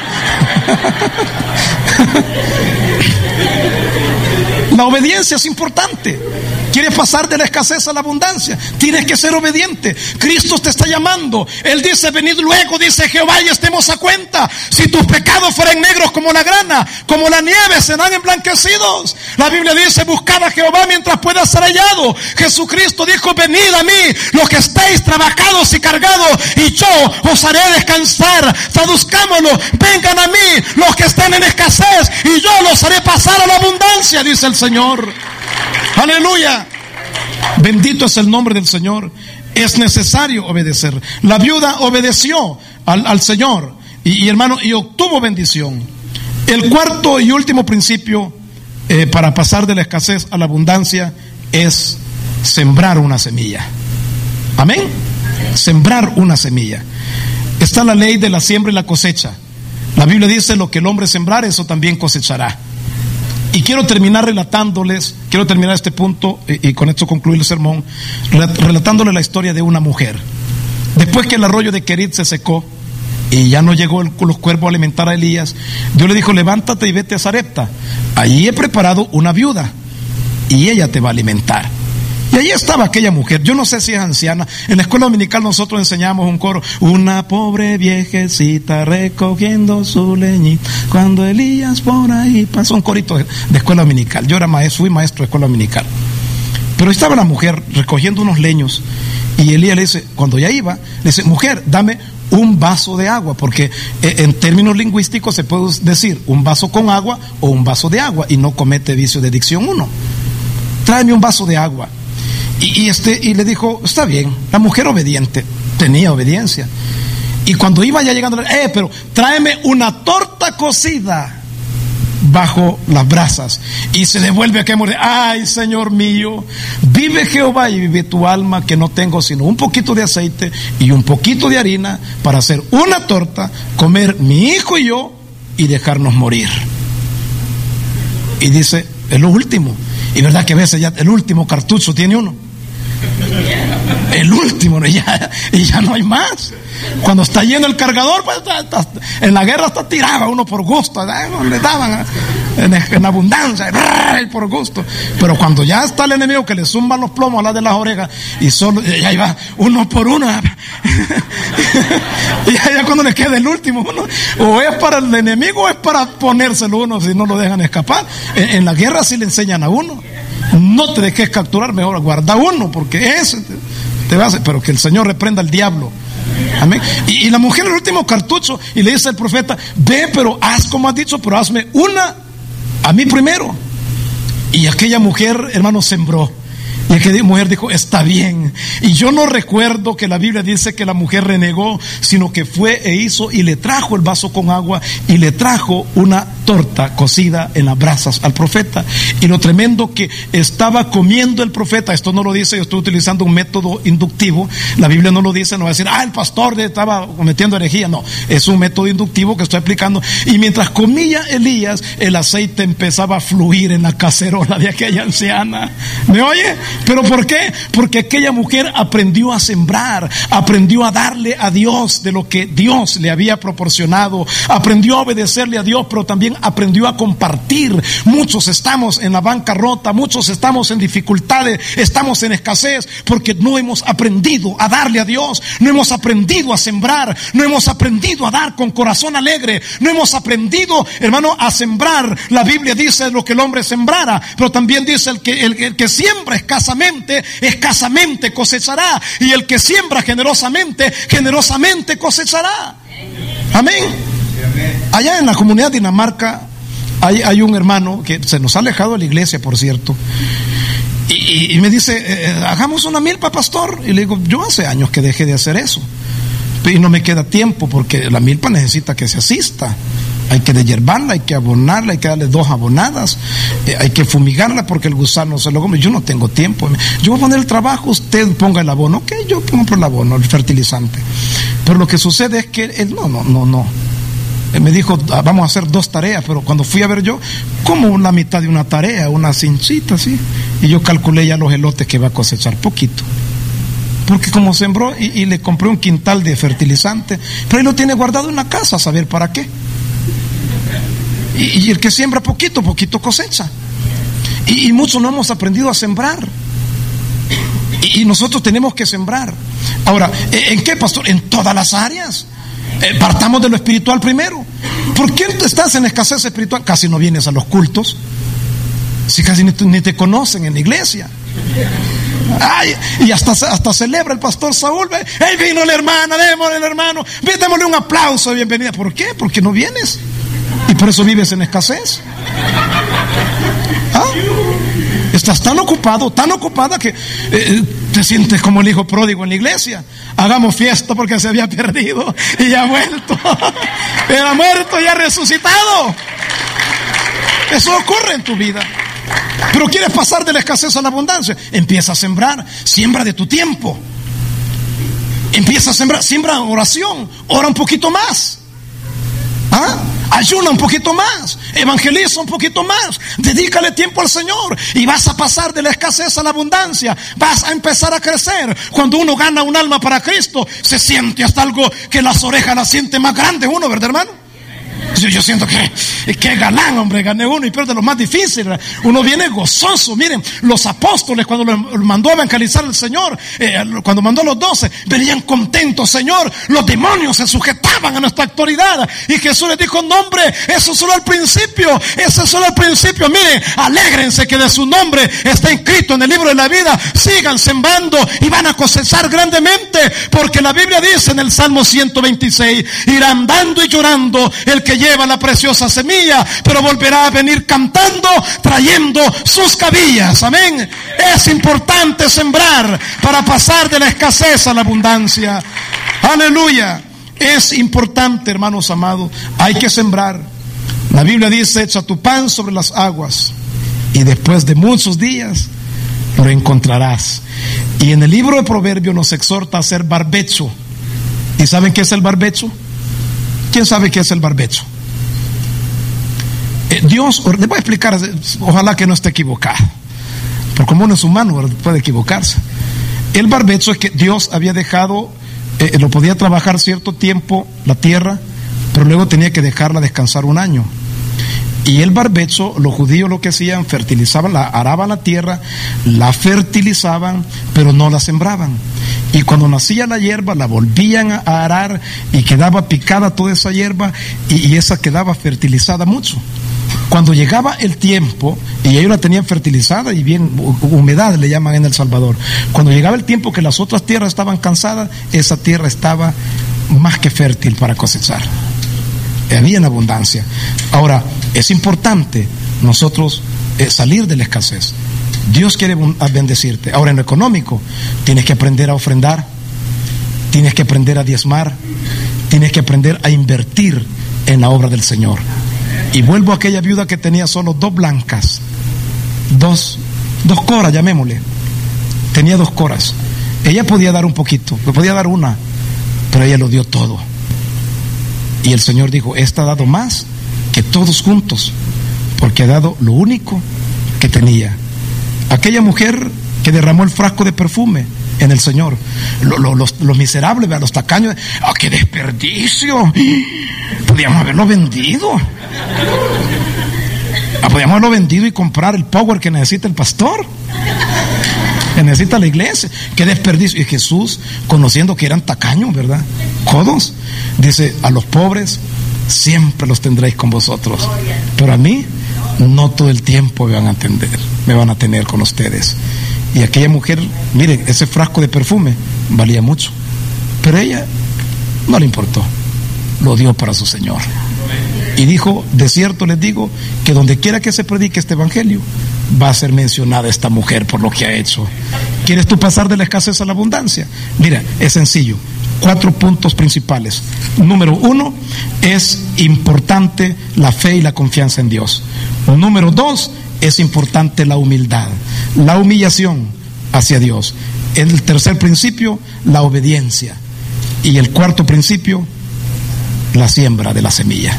La obediencia es importante. ¿Quieres pasar de la escasez a la abundancia? Tienes que ser obediente. Cristo te está llamando. Él dice, venid luego, dice Jehová, y estemos a cuenta. Si tus pecados fueran negros como la grana, como la nieve, serán emblanquecidos. La Biblia dice, buscad a Jehová mientras pueda ser hallado. Jesucristo dijo, venid a mí, los que estéis trabajados y cargados, y yo os haré descansar. Traduzcámoslo, vengan a mí, los que están en escasez, y yo los haré pasar a la abundancia, dice el Señor. Aleluya. Bendito es el nombre del Señor. Es necesario obedecer. La viuda obedeció al, al Señor y, y hermano, y obtuvo bendición. El cuarto y último principio eh, para pasar de la escasez a la abundancia es sembrar una semilla. Amén. Sembrar una semilla. Está la ley de la siembra y la cosecha. La Biblia dice, lo que el hombre sembrar, eso también cosechará. Y quiero terminar relatándoles, quiero terminar este punto y, y con esto concluir el sermón, relatándoles la historia de una mujer. Después que el arroyo de Querit se secó y ya no llegó el, los cuervos a alimentar a Elías, Dios le dijo, levántate y vete a Sarepta. Allí he preparado una viuda y ella te va a alimentar. Y allí estaba aquella mujer, yo no sé si es anciana. En la escuela dominical nosotros enseñamos un coro, una pobre viejecita recogiendo su leñita, cuando Elías por ahí pasó. Un corito de, de escuela dominical. Yo era maestro, fui maestro de escuela dominical. Pero estaba la mujer recogiendo unos leños y Elías le dice, cuando ya iba, le dice, mujer, dame un vaso de agua, porque en términos lingüísticos se puede decir un vaso con agua o un vaso de agua, y no comete vicio de dicción uno. Tráeme un vaso de agua. Y, y, este, y le dijo, está bien. La mujer obediente, tenía obediencia. Y cuando iba ya llegando, eh, pero tráeme una torta cocida bajo las brasas. Y se devuelve a que muere. Ay, Señor mío, vive Jehová y vive tu alma, que no tengo sino un poquito de aceite y un poquito de harina para hacer una torta, comer mi hijo y yo y dejarnos morir. Y dice, es lo último. Y verdad que a veces ya el último cartucho tiene uno. El último, y ya, y ya no hay más. Cuando está lleno el cargador, pues está, está, en la guerra hasta tiraba uno por gusto, ¿no? Le daban en, en abundancia, por gusto. Pero cuando ya está el enemigo que le zumban los plomos a las de las orejas, y solo, y ahí va uno por uno. Y ya cuando le queda el último, uno, o es para el enemigo o es para ponérselo uno si no lo dejan escapar. En, en la guerra sí le enseñan a uno: no te dejes capturar, mejor guarda uno, porque ese te, te va a hacer. Pero que el Señor reprenda al diablo. Amén. Y, y la mujer, el último cartucho, y le dice al profeta: ve, pero haz como has dicho, pero hazme una a mí primero. Y aquella mujer, hermano, sembró. Y aquella mujer dijo: está bien. Y yo no recuerdo que la Biblia dice que la mujer renegó, sino que fue e hizo, y le trajo el vaso con agua, y le trajo una torta cocida en las brasas al profeta. Y lo tremendo que estaba comiendo el profeta, esto no lo dice, yo estoy utilizando un método inductivo, la Biblia no lo dice, no va a decir: ah, el pastor estaba cometiendo herejía. No, es un método inductivo que estoy aplicando. Y mientras comía Elías, el aceite empezaba a fluir en la cacerola de aquella anciana. ¿Me oye? ¿Pero por qué? Porque aquella mujer aprendió a sembrar, aprendió a darle a Dios de lo que Dios le había proporcionado, aprendió a obedecerle a Dios, pero también aprendió a compartir. Muchos estamos en la bancarrota, muchos estamos en dificultades, estamos en escasez, porque no hemos aprendido a darle a Dios, no hemos aprendido a sembrar, no hemos aprendido a dar con corazón alegre, no hemos aprendido, hermano, a sembrar. La Biblia dice lo que el hombre sembrara, pero también dice el que, el, el que siembra escasamente, escasamente cosechará, y el que siembra generosamente, generosamente cosechará. Amén. Allá en la comunidad de Dinamarca hay, hay un hermano que se nos ha alejado de la iglesia, por cierto, y, y, y me dice: eh, hagamos una milpa, pastor. Y le digo: yo hace años que dejé de hacer eso, y no me queda tiempo, porque la milpa necesita que se asista. Hay que deshiervarla, hay que abonarla, hay que darle dos abonadas, eh, hay que fumigarla porque el gusano se lo come. Yo no tengo tiempo. Yo voy a poner el trabajo, usted ponga el abono. Ok, yo compro el abono, el fertilizante. Pero lo que sucede es que él, no, no, no, no. Él me dijo: vamos a hacer dos tareas, pero cuando fui a ver yo, como la mitad de una tarea, una cinchita así. Y yo calculé ya los elotes que va a cosechar, poquito. Porque como sembró y, y le compré un quintal de fertilizante, pero él lo tiene guardado en la casa, a saber para qué. Y, y el que siembra poquito, poquito cosecha. Y, y muchos no hemos aprendido a sembrar. Y, y nosotros tenemos que sembrar. Ahora, ¿en qué, pastor? En todas las áreas. Eh, partamos de lo espiritual primero. ¿Por qué estás en escasez espiritual? Casi no vienes a los cultos. Si casi ni, ni te conocen en la iglesia. Ay, y hasta, hasta celebra el pastor Saúl. ¡Hey, vino la hermana! Démosle al hermano, démosle un aplauso de bienvenida. ¿Por qué? Porque no vienes. Y por eso vives en escasez. ¿Ah? Estás tan ocupado, tan ocupada que eh, te sientes como el hijo pródigo en la iglesia. Hagamos fiesta porque se había perdido y ya ha vuelto. Él ha muerto y ha resucitado. Eso ocurre en tu vida. Pero quieres pasar de la escasez a la abundancia. Empieza a sembrar, siembra de tu tiempo. Empieza a sembrar, siembra oración, ora un poquito más. ¿Ah? Ayuna un poquito más, evangeliza un poquito más, dedícale tiempo al Señor y vas a pasar de la escasez a la abundancia, vas a empezar a crecer. Cuando uno gana un alma para Cristo, se siente hasta algo que las orejas las siente más grandes uno, ¿verdad, hermano? Yo, yo siento que, que galán, hombre, gané uno, y pero de lo más difícil, uno viene gozoso. Miren, los apóstoles cuando los mandó a evangelizar el Señor, eh, cuando mandó a los doce, venían contentos. Señor, los demonios se sujetaban a nuestra autoridad, y Jesús les dijo: no, hombre, eso es solo el principio, eso es solo el principio. Miren, alégrense que de su nombre está inscrito en el libro de la vida. Sigan sembrando y van a cosechar grandemente, porque la Biblia dice en el Salmo ciento veintiséis: irán dando y llorando el que lleva la preciosa semilla, pero volverá a venir cantando, trayendo sus cabillas. Amén. Es importante sembrar para pasar de la escasez a la abundancia. Aleluya. Es importante, hermanos amados, hay que sembrar. La Biblia dice: echa tu pan sobre las aguas y después de muchos días lo encontrarás. Y en el libro de Proverbios nos exhorta a hacer barbecho. ¿Y saben qué es el barbecho? ¿Quién sabe qué es el barbecho? Eh, Dios, les voy a explicar, ojalá que no esté equivocado. Por como uno es humano, ¿verdad?, puede equivocarse. El barbecho es que Dios había dejado, eh, lo podía trabajar cierto tiempo la tierra, pero luego tenía que dejarla descansar un año. Y el barbecho, los judíos lo que hacían, fertilizaban, la, araban la tierra, la fertilizaban, pero no la sembraban. Y cuando nacía la hierba, la volvían a arar y quedaba picada toda esa hierba, y, y esa quedaba fertilizada mucho. Cuando llegaba el tiempo, y ellos la tenían fertilizada y bien, humedad le llaman en El Salvador, cuando llegaba el tiempo que las otras tierras estaban cansadas, esa tierra estaba más que fértil para cosechar. Había en abundancia. Ahora, es importante nosotros eh, salir de la escasez. Dios quiere bendecirte. Ahora, en lo económico, tienes que aprender a ofrendar, tienes que aprender a diezmar, tienes que aprender a invertir en la obra del Señor. Y vuelvo a aquella viuda que tenía solo dos blancas, dos, dos coras, llamémosle. Tenía dos coras. Ella podía dar un poquito, podía dar una, pero ella lo dio todo. Y el Señor dijo: esta ha dado más que todos juntos, porque ha dado lo único que tenía. Aquella mujer que derramó el frasco de perfume en el Señor, lo, lo, los, los miserables, los tacaños, ¡ah, qué desperdicio! Podíamos haberlo vendido. Ah, podíamos haberlo vendido y comprar el power que necesita el pastor, que necesita la iglesia. ¡Qué desperdicio! Y Jesús, conociendo que eran tacaños, ¿verdad?, codos, dice: a los pobres siempre los tendréis con vosotros, pero a mí no todo el tiempo me van a atender, me van a tener con ustedes. Y aquella mujer, miren, ese frasco de perfume valía mucho, pero ella no le importó, lo dio para su Señor. Y dijo: de cierto les digo que donde quiera que se predique este evangelio, va a ser mencionada esta mujer por lo que ha hecho. ¿Quieres tú pasar de la escasez a la abundancia? Mira, es sencillo. Cuatro puntos principales. Número uno, es importante la fe y la confianza en Dios. Número dos, es importante la humildad, la humillación hacia Dios. El tercer principio, la obediencia. Y el cuarto principio, la siembra de la semilla.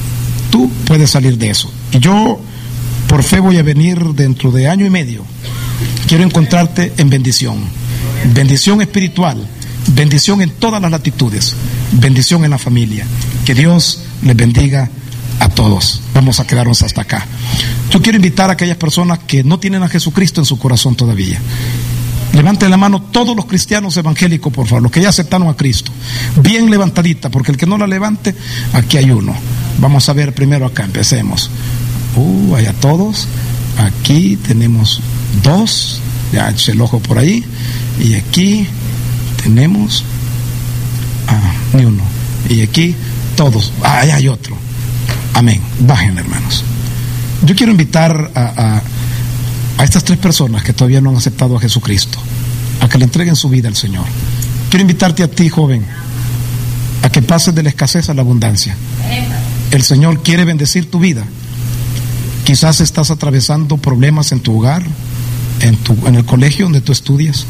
Tú puedes salir de eso. Y yo, por fe, voy a venir dentro de año y medio. Quiero encontrarte en bendición. Bendición espiritual. Bendición en todas las latitudes. Bendición en la familia. Que Dios les bendiga a todos. Vamos a quedarnos hasta acá. Yo quiero invitar a aquellas personas que no tienen a Jesucristo en su corazón todavía. Levanten la mano todos los cristianos evangélicos, por favor, los que ya aceptaron a Cristo. Bien levantadita, porque el que no la levante, aquí hay uno. Vamos a ver primero acá, empecemos. Uh, allá todos. Aquí tenemos dos. Ya eché el ojo por ahí. Y aquí tenemos ah, ni uno. Y aquí todos. Ah, allá hay otro. Amén. Bajen, hermanos. Yo quiero invitar a, a, a estas tres personas que todavía no han aceptado a Jesucristo, a que le entreguen su vida al Señor. Quiero invitarte a ti, joven, a que pases de la escasez a la abundancia. El Señor quiere bendecir tu vida. Quizás estás atravesando problemas en tu hogar, en, tu, en el colegio donde tú estudias,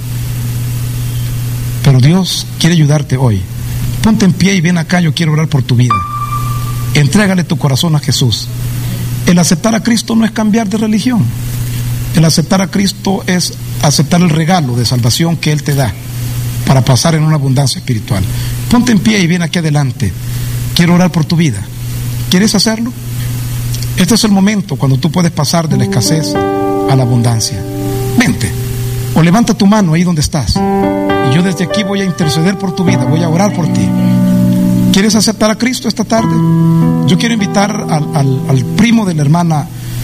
pero Dios quiere ayudarte hoy. Ponte en pie y ven acá, yo quiero orar por tu vida. Entrégale tu corazón a Jesús. El aceptar a Cristo no es cambiar de religión. El aceptar a Cristo es aceptar el regalo de salvación que Él te da para pasar en una abundancia espiritual. Ponte en pie y ven aquí adelante. Quiero orar por tu vida. ¿Quieres hacerlo? Este es el momento cuando tú puedes pasar de la escasez a la abundancia. Vente o levanta tu mano ahí donde estás, y yo desde aquí voy a interceder por tu vida, voy a orar por ti. ¿Quieres aceptar a Cristo esta tarde? Yo quiero invitar al, al, al primo de la hermana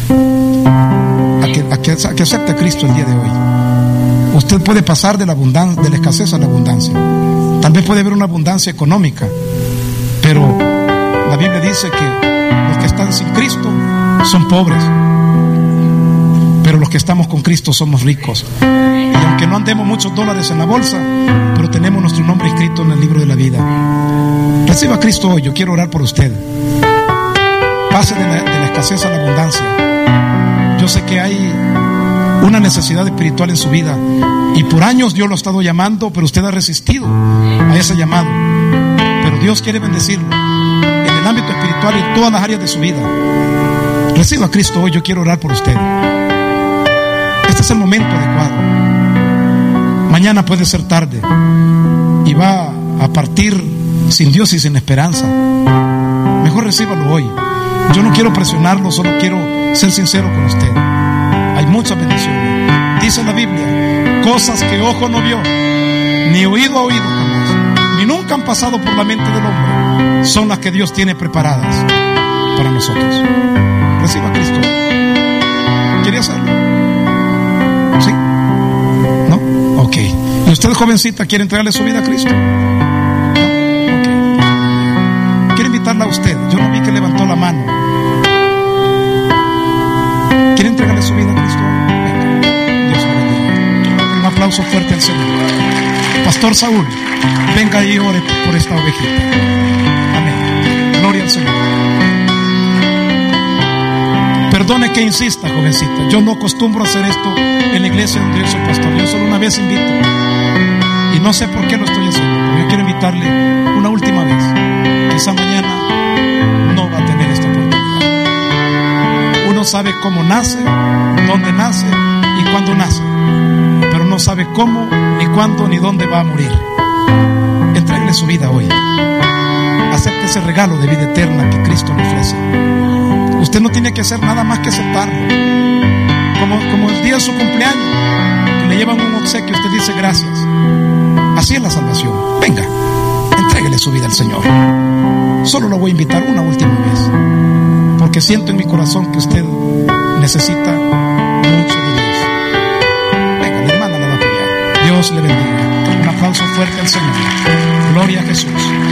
a que, a, que, a que acepte a Cristo el día de hoy. Usted puede pasar de la abundancia, de la escasez a la abundancia. Tal vez puede haber una abundancia económica, pero la Biblia dice que los que están sin Cristo son pobres, pero los que estamos con Cristo somos ricos. Y aunque no andemos muchos dólares en la bolsa, pero tenemos nuestro nombre escrito en el libro de la vida. Reciba a Cristo hoy. Yo quiero orar por usted. Pase de la, de la escasez a la abundancia. Yo sé que hay una necesidad espiritual en su vida, y por años Dios lo ha estado llamando, pero usted ha resistido a ese llamado. Pero Dios quiere bendecirlo en el ámbito espiritual y en todas las áreas de su vida. Reciba a Cristo hoy. Yo quiero orar por usted. Este es el momento adecuado. Mañana puede ser tarde y va a partir sin Dios y sin esperanza. Mejor recíbalo hoy. Yo no quiero presionarlo, solo quiero ser sincero con usted. Hay muchas bendiciones. Dice la Biblia, cosas que ojo no vio, ni oído ha oído jamás, ni nunca han pasado por la mente del hombre, son las que Dios tiene preparadas para nosotros. Reciba a Cristo. ¿Quiere hacerlo? ¿Sí? ¿No? Ok. ¿Y usted, jovencita, quiere entregarle su vida a Cristo? ¿No? Ok. Quiero invitarla a usted. Yo no vi que levantó la mano. ¿Quiere entregarle su vida a Cristo? Venga. Dios le bendiga. Un aplauso fuerte al Señor. Pastor Saúl, venga y ore por esta ovejita. Amén. Gloria al Señor. Perdone que insista, jovencita. Yo no acostumbro a hacer esto en la iglesia donde yo soy pastor. Yo solo una vez invito. Y no sé por qué lo estoy haciendo, pero yo quiero invitarle una última vez. Quizá mañana no va a tener esta oportunidad. Uno sabe cómo nace, dónde nace y cuándo nace, pero no sabe cómo, ni cuándo, ni dónde va a morir. Entréguele su vida hoy. Acepte ese regalo de vida eterna que Cristo le ofrece. Usted no tiene que hacer nada más que aceptarlo. Como, como el día de su cumpleaños, que le llevan un obsequio, usted dice gracias. Así es la salvación. Venga, entréguele su vida al Señor. Solo lo voy a invitar una última vez, porque siento en mi corazón que usted necesita mucho de Dios. Venga, mi hermana la va a apoyar. Dios le bendiga. Un aplauso fuerte al Señor. Gloria a Jesús.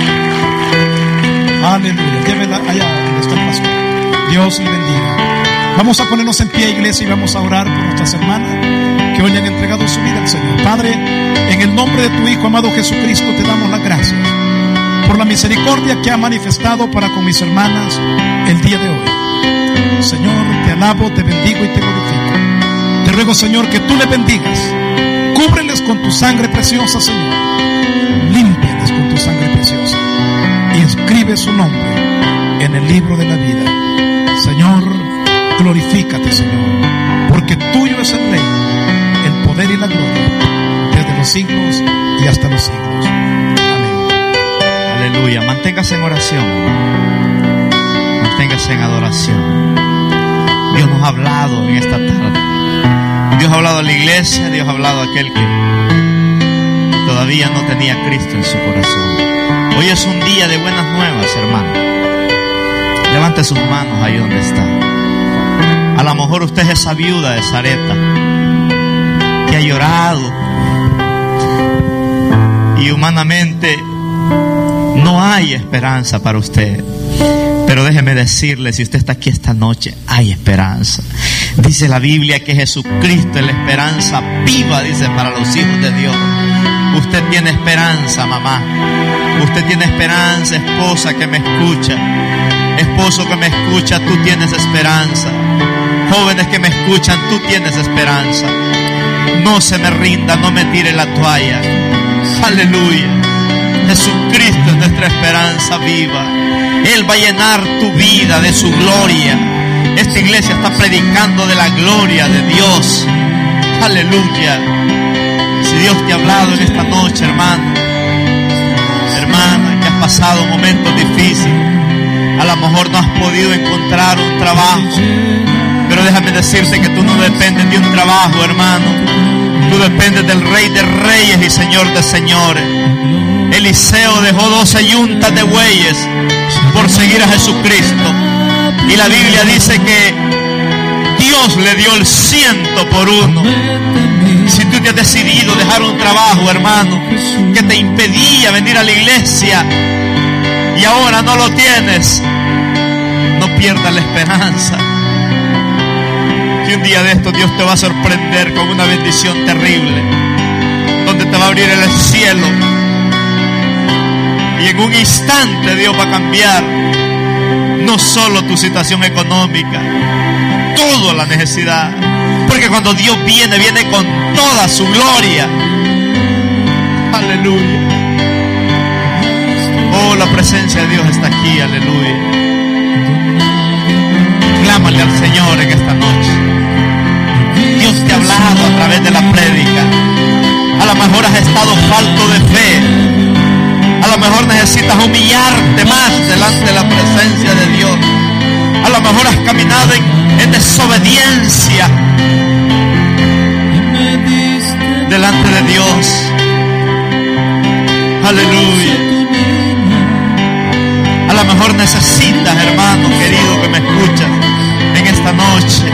Aleluya. Llévela allá donde está el pastor. Dios le bendiga. Vamos a ponernos en pie, iglesia, y vamos a orar por nuestras hermanas que hoy le han entregado su vida al Señor. Padre, en el nombre de tu Hijo amado Jesucristo, te damos las gracias por la misericordia que ha manifestado para con mis hermanas el día de hoy. Señor, te alabo, te bendigo y te glorifico. Te ruego, Señor, que tú les bendigas. Cúbreles con tu sangre preciosa, Señor. Límpiales con tu sangre preciosa y escribe su nombre en el libro de la vida. Señor, glorifícate, Señor, porque tuyo es el reino, el poder y la gloria, desde los siglos y hasta los siglos. Amén. Aleluya. Manténgase en oración, manténgase en adoración. Dios nos ha hablado en esta tarde. Dios ha hablado a la iglesia, Dios ha hablado a aquel que todavía no tenía a Cristo en su corazón. Hoy es un día de buenas nuevas, hermano. Levante sus manos ahí donde está. A lo mejor usted es esa viuda de Sarepta que ha llorado y humanamente no hay esperanza para usted. Pero déjeme decirle, si usted está aquí esta noche, hay esperanza. Dice la Biblia que Jesucristo es la esperanza viva, dice, para los hijos de Dios. Usted tiene esperanza, mamá. Usted tiene esperanza, esposa que me escucha. Esposo que me escucha, tú tienes esperanza. Jóvenes que me escuchan, tú tienes esperanza. No se me rinda, no me tire la toalla. Aleluya. Jesucristo es nuestra esperanza viva. Él va a llenar tu vida de su gloria. Esta iglesia está predicando de la gloria de Dios. Aleluya. Si Dios te ha hablado en esta noche, hermano, hermana, que has pasado momentos difíciles, a lo mejor no has podido encontrar un trabajo, pero déjame decirte que tú no dependes de un trabajo, hermano. Tú dependes del Rey de Reyes y Señor de Señores. Eliseo dejó doce yuntas de bueyes por seguir a Jesucristo, y la Biblia dice que Dios le dio el ciento por uno. Si tú te has decidido dejar un trabajo, hermano, que te impedía venir a la iglesia y ahora no lo tienes, no pierdas la esperanza, que un día de esto Dios te va a sorprender con una bendición terrible, donde te va a abrir el cielo y en un instante Dios va a cambiar no solo tu situación económica, toda la necesidad, porque cuando Dios viene, viene con toda su gloria. Aleluya. Oh, la presencia de Dios está aquí, aleluya. Clámale al Señor en esta noche. Dios Dios te ha hablado a través de la prédica. A lo mejor has estado falto de fe. A lo mejor necesitas humillarte más delante de la presencia de Dios. A lo mejor has caminado en, en desobediencia delante de Dios. Aleluya. A lo mejor necesitas, hermano querido que me escuchas en esta noche,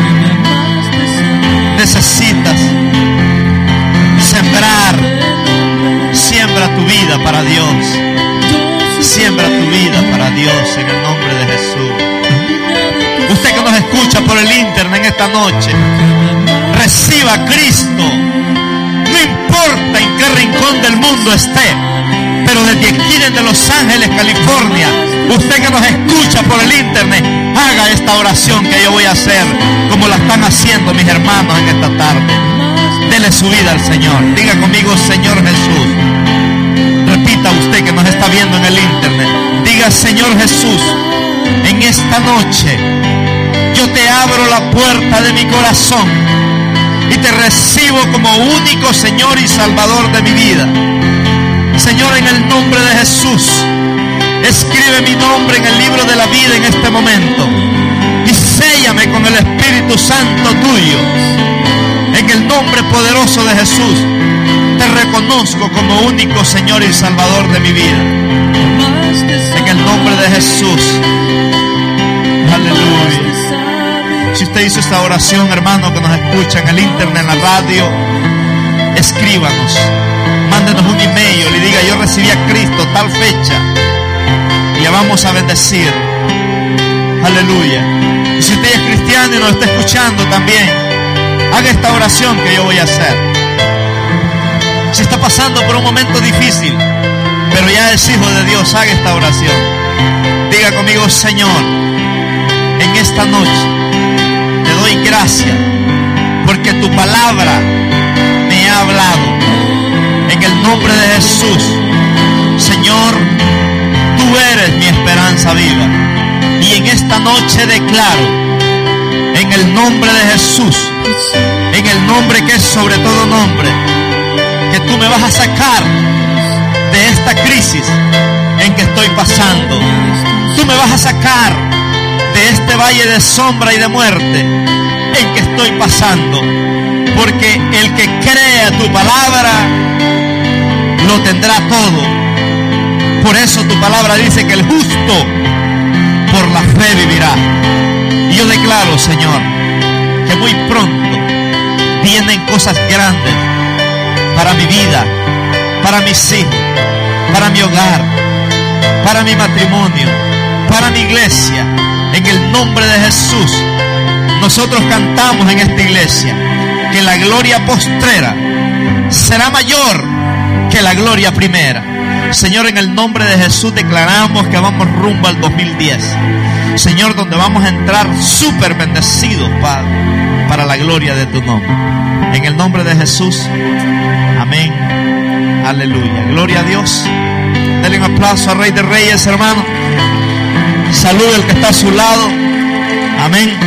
necesitas sembrar. Siembra tu vida para Dios. Siembra tu vida para Dios en el nombre de Jesús. Usted que nos escucha por el internet en esta noche, reciba a Cristo. No importa en qué rincón del mundo esté, pero desde aquí, desde Los Ángeles, California, usted que nos escucha por el internet, haga esta oración que yo voy a hacer, como la están haciendo mis hermanos en esta tarde. Dele su vida al Señor. Diga conmigo: Señor Jesús. Repita usted que nos está viendo en el internet. Diga: Señor Jesús, en esta noche yo te abro la puerta de mi corazón y te recibo como único Señor y Salvador de mi vida. Señor, en el nombre de Jesús, escribe mi nombre en el libro de la vida en este momento y séllame con el Espíritu Santo tuyo. En el nombre poderoso de Jesús, te reconozco como único Señor y Salvador de mi vida. En el nombre de Jesús. Aleluya. Si usted hizo esta oración, hermano, que nos escucha en el internet, en la radio, escríbanos. Mándenos un email y diga: yo recibí a Cristo tal fecha. Y le vamos a bendecir. Aleluya. Y si usted es cristiano y nos está escuchando también, haga esta oración que yo voy a hacer. Si está pasando por un momento difícil, pero ya es hijo de Dios, haga esta oración. Diga conmigo: Señor, en esta noche te doy gracias porque tu palabra me ha hablado. En el nombre de Jesús, Señor, tú eres mi esperanza viva. Y en esta noche declaro, en el nombre de Jesús, en el nombre que es sobre todo nombre, que tú me vas a sacar de esta crisis en que estoy pasando. Tú me vas a sacar de este valle de sombra y de muerte en que estoy pasando. Porque el que crea tu palabra lo tendrá todo. Por eso tu palabra dice que el justo por la fe vivirá. Y yo declaro, Señor, que muy pronto vienen cosas grandes para mi vida, para mis hijos, para mi hogar, para mi matrimonio, para mi iglesia. En el nombre de Jesús, nosotros cantamos en esta iglesia que la gloria postrera será mayor que la gloria primera. Señor, en el nombre de Jesús declaramos que vamos rumbo al dos mil diez. Señor, donde vamos a entrar súper bendecidos, Padre, para la gloria de tu nombre. En el nombre de Jesús. Amén. Aleluya. Gloria a Dios. Denle un aplauso al Rey de Reyes, hermano. Salude al que está a su lado. Amén.